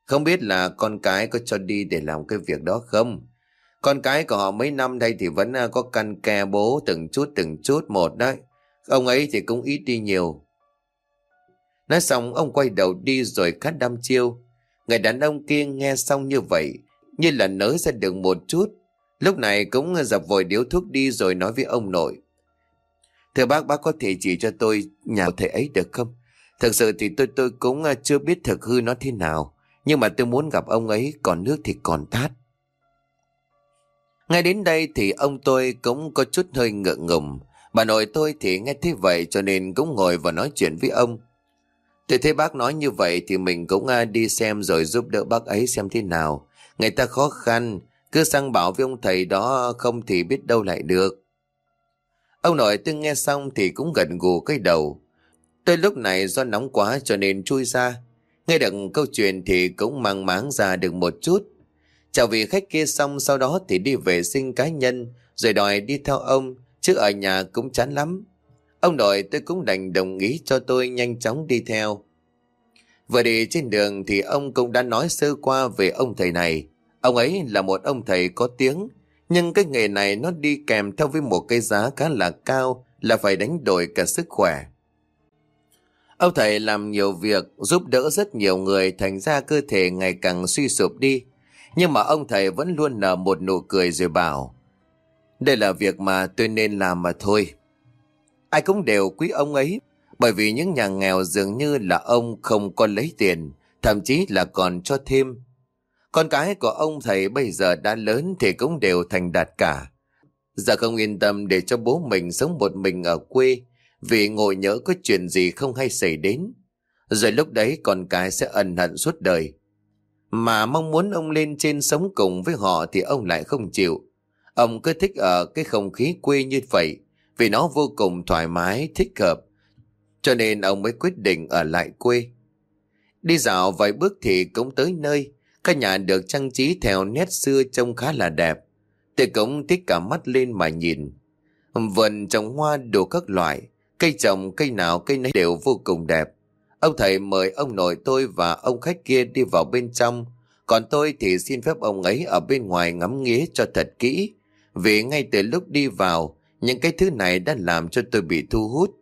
Không biết là con cái có cho đi để làm cái việc đó không? Con cái của họ mấy năm đây thì vẫn có căn ke bố từng chút một đấy. Ông ấy thì cũng ít đi nhiều. Nói xong ông quay đầu đi rồi cắt đăm chiêu. Người đàn ông kia nghe xong như vậy, như là nới ra được một chút. Lúc này cũng dập vội điếu thuốc đi rồi nói với ông nội. Thưa bác có thể chỉ cho tôi nhà thầy ấy được không? Thực sự thì tôi cũng chưa biết thực hư nó thế nào. Nhưng mà tôi muốn gặp ông ấy, còn nước thì còn tát. Ngay đến đây thì ông tôi cũng có chút hơi ngượng ngùng. Bà nội tôi thì nghe thế vậy cho nên cũng ngồi và nói chuyện với ông. Tôi thấy bác nói như vậy thì mình cũng đi xem rồi giúp đỡ bác ấy xem thế nào. Người ta khó khăn, cứ sang bảo với ông thầy đó không thì biết đâu lại được. Ông nội tôi nghe xong thì cũng gật gù cái đầu. Tôi lúc này do nóng quá cho nên chui ra. Nghe được câu chuyện thì cũng mang máng ra được một chút. Chào vị khách kia xong sau đó thì đi vệ sinh cá nhân rồi đòi đi theo ông, chứ ở nhà cũng chán lắm. Ông nội tôi cũng đành đồng ý cho tôi nhanh chóng đi theo. Vừa đi trên đường thì ông cũng đã nói sơ qua về ông thầy này. Ông ấy là một ông thầy có tiếng, nhưng cái nghề này nó đi kèm theo với một cái giá khá là cao, là phải đánh đổi cả sức khỏe. Ông thầy làm nhiều việc, giúp đỡ rất nhiều người, thành ra cơ thể ngày càng suy sụp đi. Nhưng mà ông thầy vẫn luôn nở một nụ cười rồi bảo, đây là việc mà tôi nên làm mà thôi. Ai cũng đều quý ông ấy, bởi vì những nhà nghèo dường như là ông không có lấy tiền, thậm chí là còn cho thêm. Con cái của ông thầy bây giờ đã lớn thì cũng đều thành đạt cả. Giờ không yên tâm để cho bố mình sống một mình ở quê, vì ngồi nhỡ có chuyện gì không hay xảy đến. Rồi lúc đấy con cái sẽ ân hận suốt đời. Mà mong muốn ông lên trên sống cùng với họ thì ông lại không chịu. Ông cứ thích ở cái không khí quê như vậy, vì nó vô cùng thoải mái, thích hợp. Cho nên ông mới quyết định ở lại quê. Đi dạo vài bước thì cũng tới nơi. Căn nhà được trang trí theo nét xưa trông khá là đẹp. Tôi cũng thích cả mắt lên mà nhìn. Vườn trồng hoa đủ các loại, cây trồng cây nào cây nấy đều vô cùng đẹp. Ông thầy mời ông nội tôi và ông khách kia đi vào bên trong, còn tôi thì xin phép ông ấy ở bên ngoài ngắm nghía cho thật kỹ, vì ngay từ lúc đi vào, những cái thứ này đã làm cho tôi bị thu hút.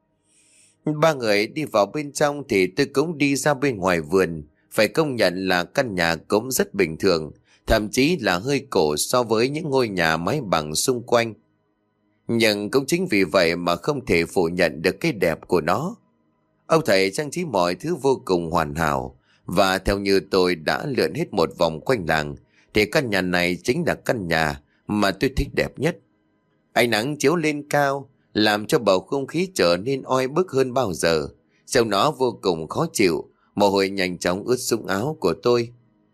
Ba người đi vào bên trong thì tôi cũng đi ra bên ngoài vườn. Phải công nhận là căn nhà cũng rất bình thường, thậm chí là hơi cổ so với những ngôi nhà mái bằng xung quanh. Nhưng cũng chính vì vậy mà không thể phủ nhận được cái đẹp của nó. Ông thầy trang trí mọi thứ vô cùng hoàn hảo, và theo như tôi đã lượn hết một vòng quanh làng, thì căn nhà này chính là căn nhà mà tôi thích đẹp nhất. Ánh nắng chiếu lên cao, làm cho bầu không khí trở nên oi bức hơn bao giờ. Trông nó vô cùng khó chịu, mồ hôi nhanh chóng ướt sũng áo của tôi.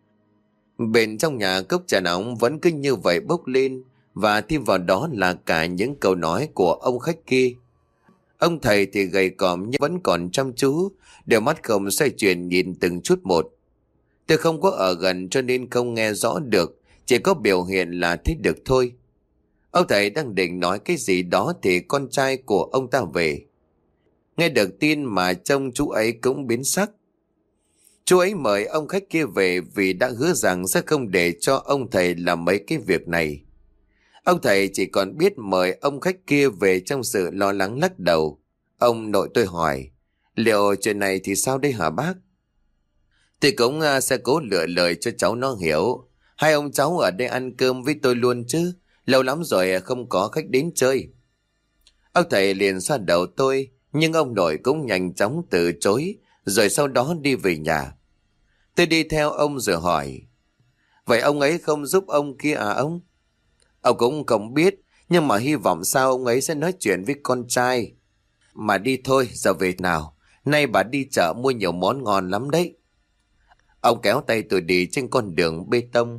Bên trong nhà cốc trà nóng vẫn cứ như vậy bốc lên, và thêm vào đó là cả những câu nói của ông khách kia. Ông thầy thì gầy còm nhưng vẫn còn chăm chú, đôi mắt không xoay chuyển nhìn từng chút một. Tôi không có ở gần cho nên không nghe rõ được, chỉ có biểu hiện là thích được thôi. Ông thầy đang định nói cái gì đó thì con trai của ông ta về. Nghe được tin mà trông chú ấy cũng biến sắc. Chú ấy mời ông khách kia về vì đã hứa rằng sẽ không để cho ông thầy làm mấy cái việc này. Ông thầy chỉ còn biết mời ông khách kia về trong sự lo lắng lắc đầu. Ông nội tôi hỏi, liệu chuyện này thì sao đây hả bác? Tôi cũng sẽ cố lựa lời cho cháu nó hiểu. Hai ông cháu ở đây ăn cơm với tôi luôn chứ. Lâu lắm rồi không có khách đến chơi. Ông thầy liền xoa đầu tôi, nhưng ông nội cũng nhanh chóng từ chối, rồi sau đó đi về nhà. Tôi đi theo ông rồi hỏi, vậy ông ấy không giúp ông kia à ông? Ông cũng không biết, nhưng mà hy vọng sao ông ấy sẽ nói chuyện với con trai. Mà đi thôi, giờ về nào. Nay bà đi chợ mua nhiều món ngon lắm đấy. Ông kéo tay tôi đi trên con đường bê tông.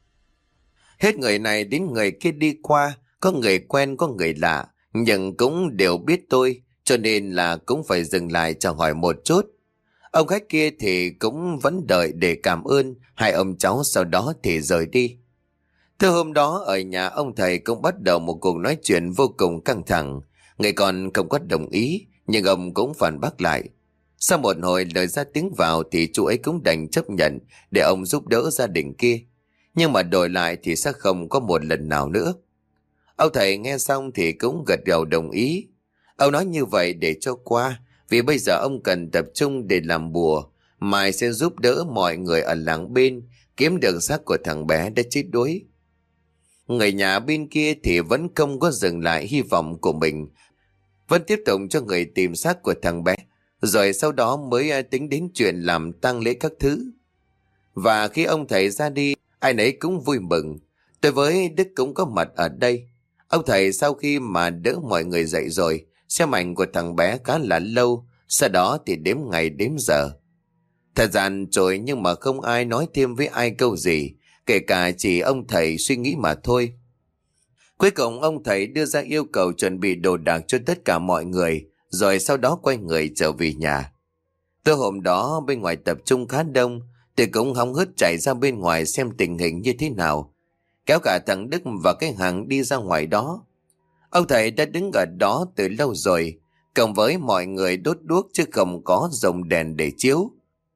Hết người này đến người kia đi qua, có người quen có người lạ, nhưng cũng đều biết tôi, cho nên là cũng phải dừng lại chào hỏi một chút. Ông khách kia thì cũng vẫn đợi để cảm ơn, hai ông cháu sau đó thì rời đi. Từ hôm đó ở nhà ông thầy cũng bắt đầu một cuộc nói chuyện vô cùng căng thẳng. Người con không có đồng ý, nhưng ông cũng phản bác lại. Sau một hồi lời ra tiếng vào thì chú ấy cũng đành chấp nhận để ông giúp đỡ gia đình kia. Nhưng mà đổi lại thì sẽ không có một lần nào nữa. Ông thầy nghe xong thì cũng gật đầu đồng ý. Ông nói như vậy để cho qua, vì bây giờ ông cần tập trung để làm bùa. Mai sẽ giúp đỡ mọi người ở làng bên kiếm được xác của thằng bé đã chết đuối. Người nhà bên kia thì vẫn không có dừng lại hy vọng của mình, vẫn tiếp tục cho người tìm xác của thằng bé, rồi sau đó mới tính đến chuyện làm tang lễ các thứ. Và khi ông thầy ra đi, ai nấy cũng vui mừng. Tôi với Đức cũng có mặt ở đây. Ông thầy sau khi mà đỡ mọi người dậy rồi, xem ảnh của thằng bé khá là lâu, sau đó thì đếm ngày đếm giờ. Thời gian trôi nhưng mà không ai nói thêm với ai câu gì, kể cả chỉ ông thầy suy nghĩ mà thôi. Cuối cùng ông thầy đưa ra yêu cầu chuẩn bị đồ đạc cho tất cả mọi người, rồi sau đó quay người trở về nhà. Tối hôm đó bên ngoài tập trung khá đông, tôi cũng hóng hớt chạy ra bên ngoài xem tình hình như thế nào, kéo cả thằng Đức và cái hàng đi ra ngoài đó. Ông thầy đã đứng ở đó từ lâu rồi, cộng với mọi người đốt đuốc chứ không có dòng đèn để chiếu.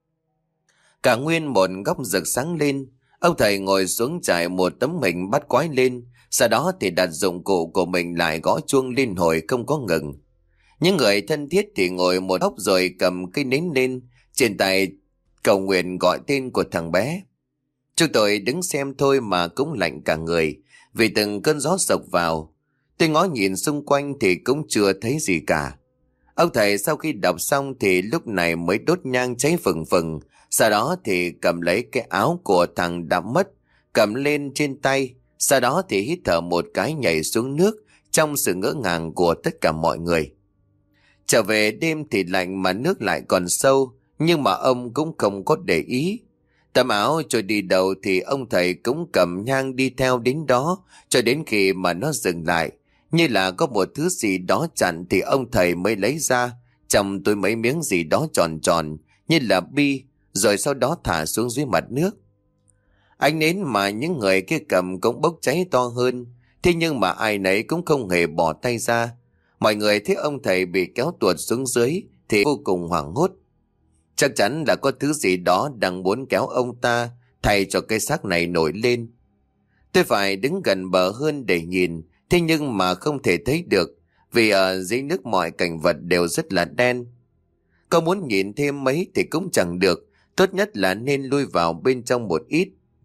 Cả nguyên một góc rực sáng lên, ông thầy ngồi xuống trải một tấm hình bắt quái lên, sau đó thì đặt dụng cụ của mình lại gõ chuông liên hồi không có ngừng. Những người thân thiết thì ngồi một góc rồi cầm cây nến lên, trên tay cầu nguyện gọi tên của thằng bé. Chúng tôi đứng xem thôi mà cũng lạnh cả người, vì từng cơn gió sộc vào. Tôi ngó nhìn xung quanh thì cũng chưa thấy gì cả. Ông thầy sau khi đọc xong thì lúc này mới đốt nhang cháy phừng phừng, sau đó thì cầm lấy cái áo của thằng đã mất, cầm lên trên tay, sau đó thì hít thở một cái nhảy xuống nước trong sự ngỡ ngàng của tất cả mọi người. Trở về đêm thì lạnh mà nước lại còn sâu, nhưng mà ông cũng không có để ý. Tấm áo trôi đi đầu thì ông thầy cũng cầm nhang đi theo đến đó, cho đến khi mà nó dừng lại. Như là có một thứ gì đó chặn thì ông thầy mới lấy ra, trong túi mấy miếng gì đó tròn tròn, như là bi, rồi sau đó thả xuống dưới mặt nước. Ánh nến mà những người kia cầm cũng bốc cháy to hơn, thế nhưng mà ai nấy cũng không hề bỏ tay ra. Mọi người thấy ông thầy bị kéo tuột xuống dưới thì vô cùng hoảng hốt. Chắc chắn là có thứ gì đó đang muốn kéo ông ta thay cho cái xác này nổi lên. Tôi phải đứng gần bờ hơn để nhìn, thế nhưng mà không thể thấy được, vì ở dưới nước mọi cảnh vật đều rất là đen. Có muốn nhìn thêm mấy thì cũng chẳng được, tốt nhất là nên lui vào bên trong một ít.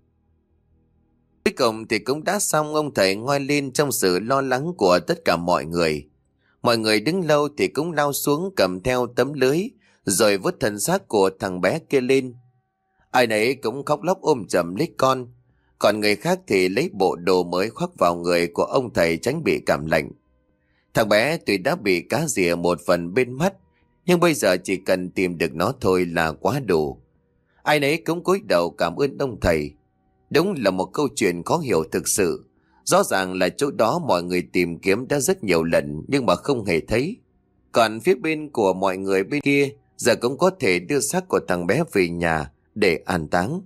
Cuối cùng thì cũng đã xong, ông thầy ngoi lên trong sự lo lắng của tất cả mọi người. Mọi người đứng lâu thì cũng lao xuống cầm theo tấm lưới, rồi vớt thân xác của thằng bé kia lên. Ai nấy cũng khóc lóc ôm chầm lấy con, còn người khác thì lấy bộ đồ mới khoác vào người của ông thầy tránh bị cảm lạnh. Thằng bé tuy đã bị cá rỉa một phần bên mắt, nhưng bây giờ chỉ cần tìm được nó thôi là quá đủ. Ai nấy cũng cúi đầu cảm ơn ông thầy. Đúng là một câu chuyện khó hiểu thực sự. Rõ ràng là chỗ đó mọi người tìm kiếm đã rất nhiều lần nhưng mà không hề thấy. Còn phía bên của mọi người bên kia giờ cũng có thể đưa xác của thằng bé về nhà để an táng.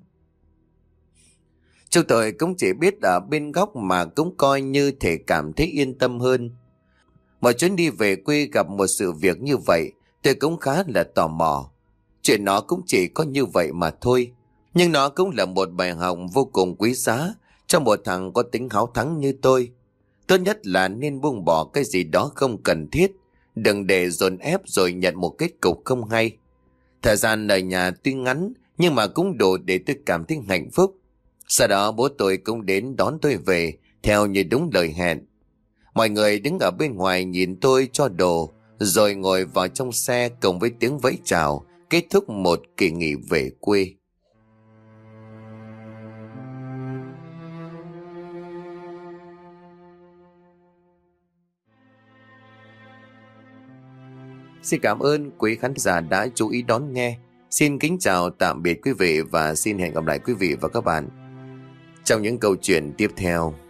Chúng tôi cũng chỉ biết ở bên góc mà cũng coi như thể cảm thấy yên tâm hơn. Mọi chuyến đi về quê gặp một sự việc như vậy, tôi cũng khá là tò mò. Chuyện nó cũng chỉ có như vậy mà thôi, nhưng nó cũng là một bài học vô cùng quý giá cho một thằng có tính háo thắng như tôi. Tốt nhất là nên buông bỏ cái gì đó không cần thiết, đừng để dồn ép rồi nhận một kết cục không hay. Thời gian ở nhà tuy ngắn nhưng mà cũng đủ để tôi cảm thấy hạnh phúc. Sau đó bố tôi cũng đến đón tôi về theo như đúng lời hẹn. Mọi người đứng ở bên ngoài nhìn tôi cho đồ, rồi ngồi vào trong xe cùng với tiếng vẫy chào, kết thúc một kỳ nghỉ về quê. Xin cảm ơn quý khán giả đã chú ý đón nghe. Xin kính chào tạm biệt quý vị và xin hẹn gặp lại quý vị và các bạn trong những câu chuyện tiếp theo.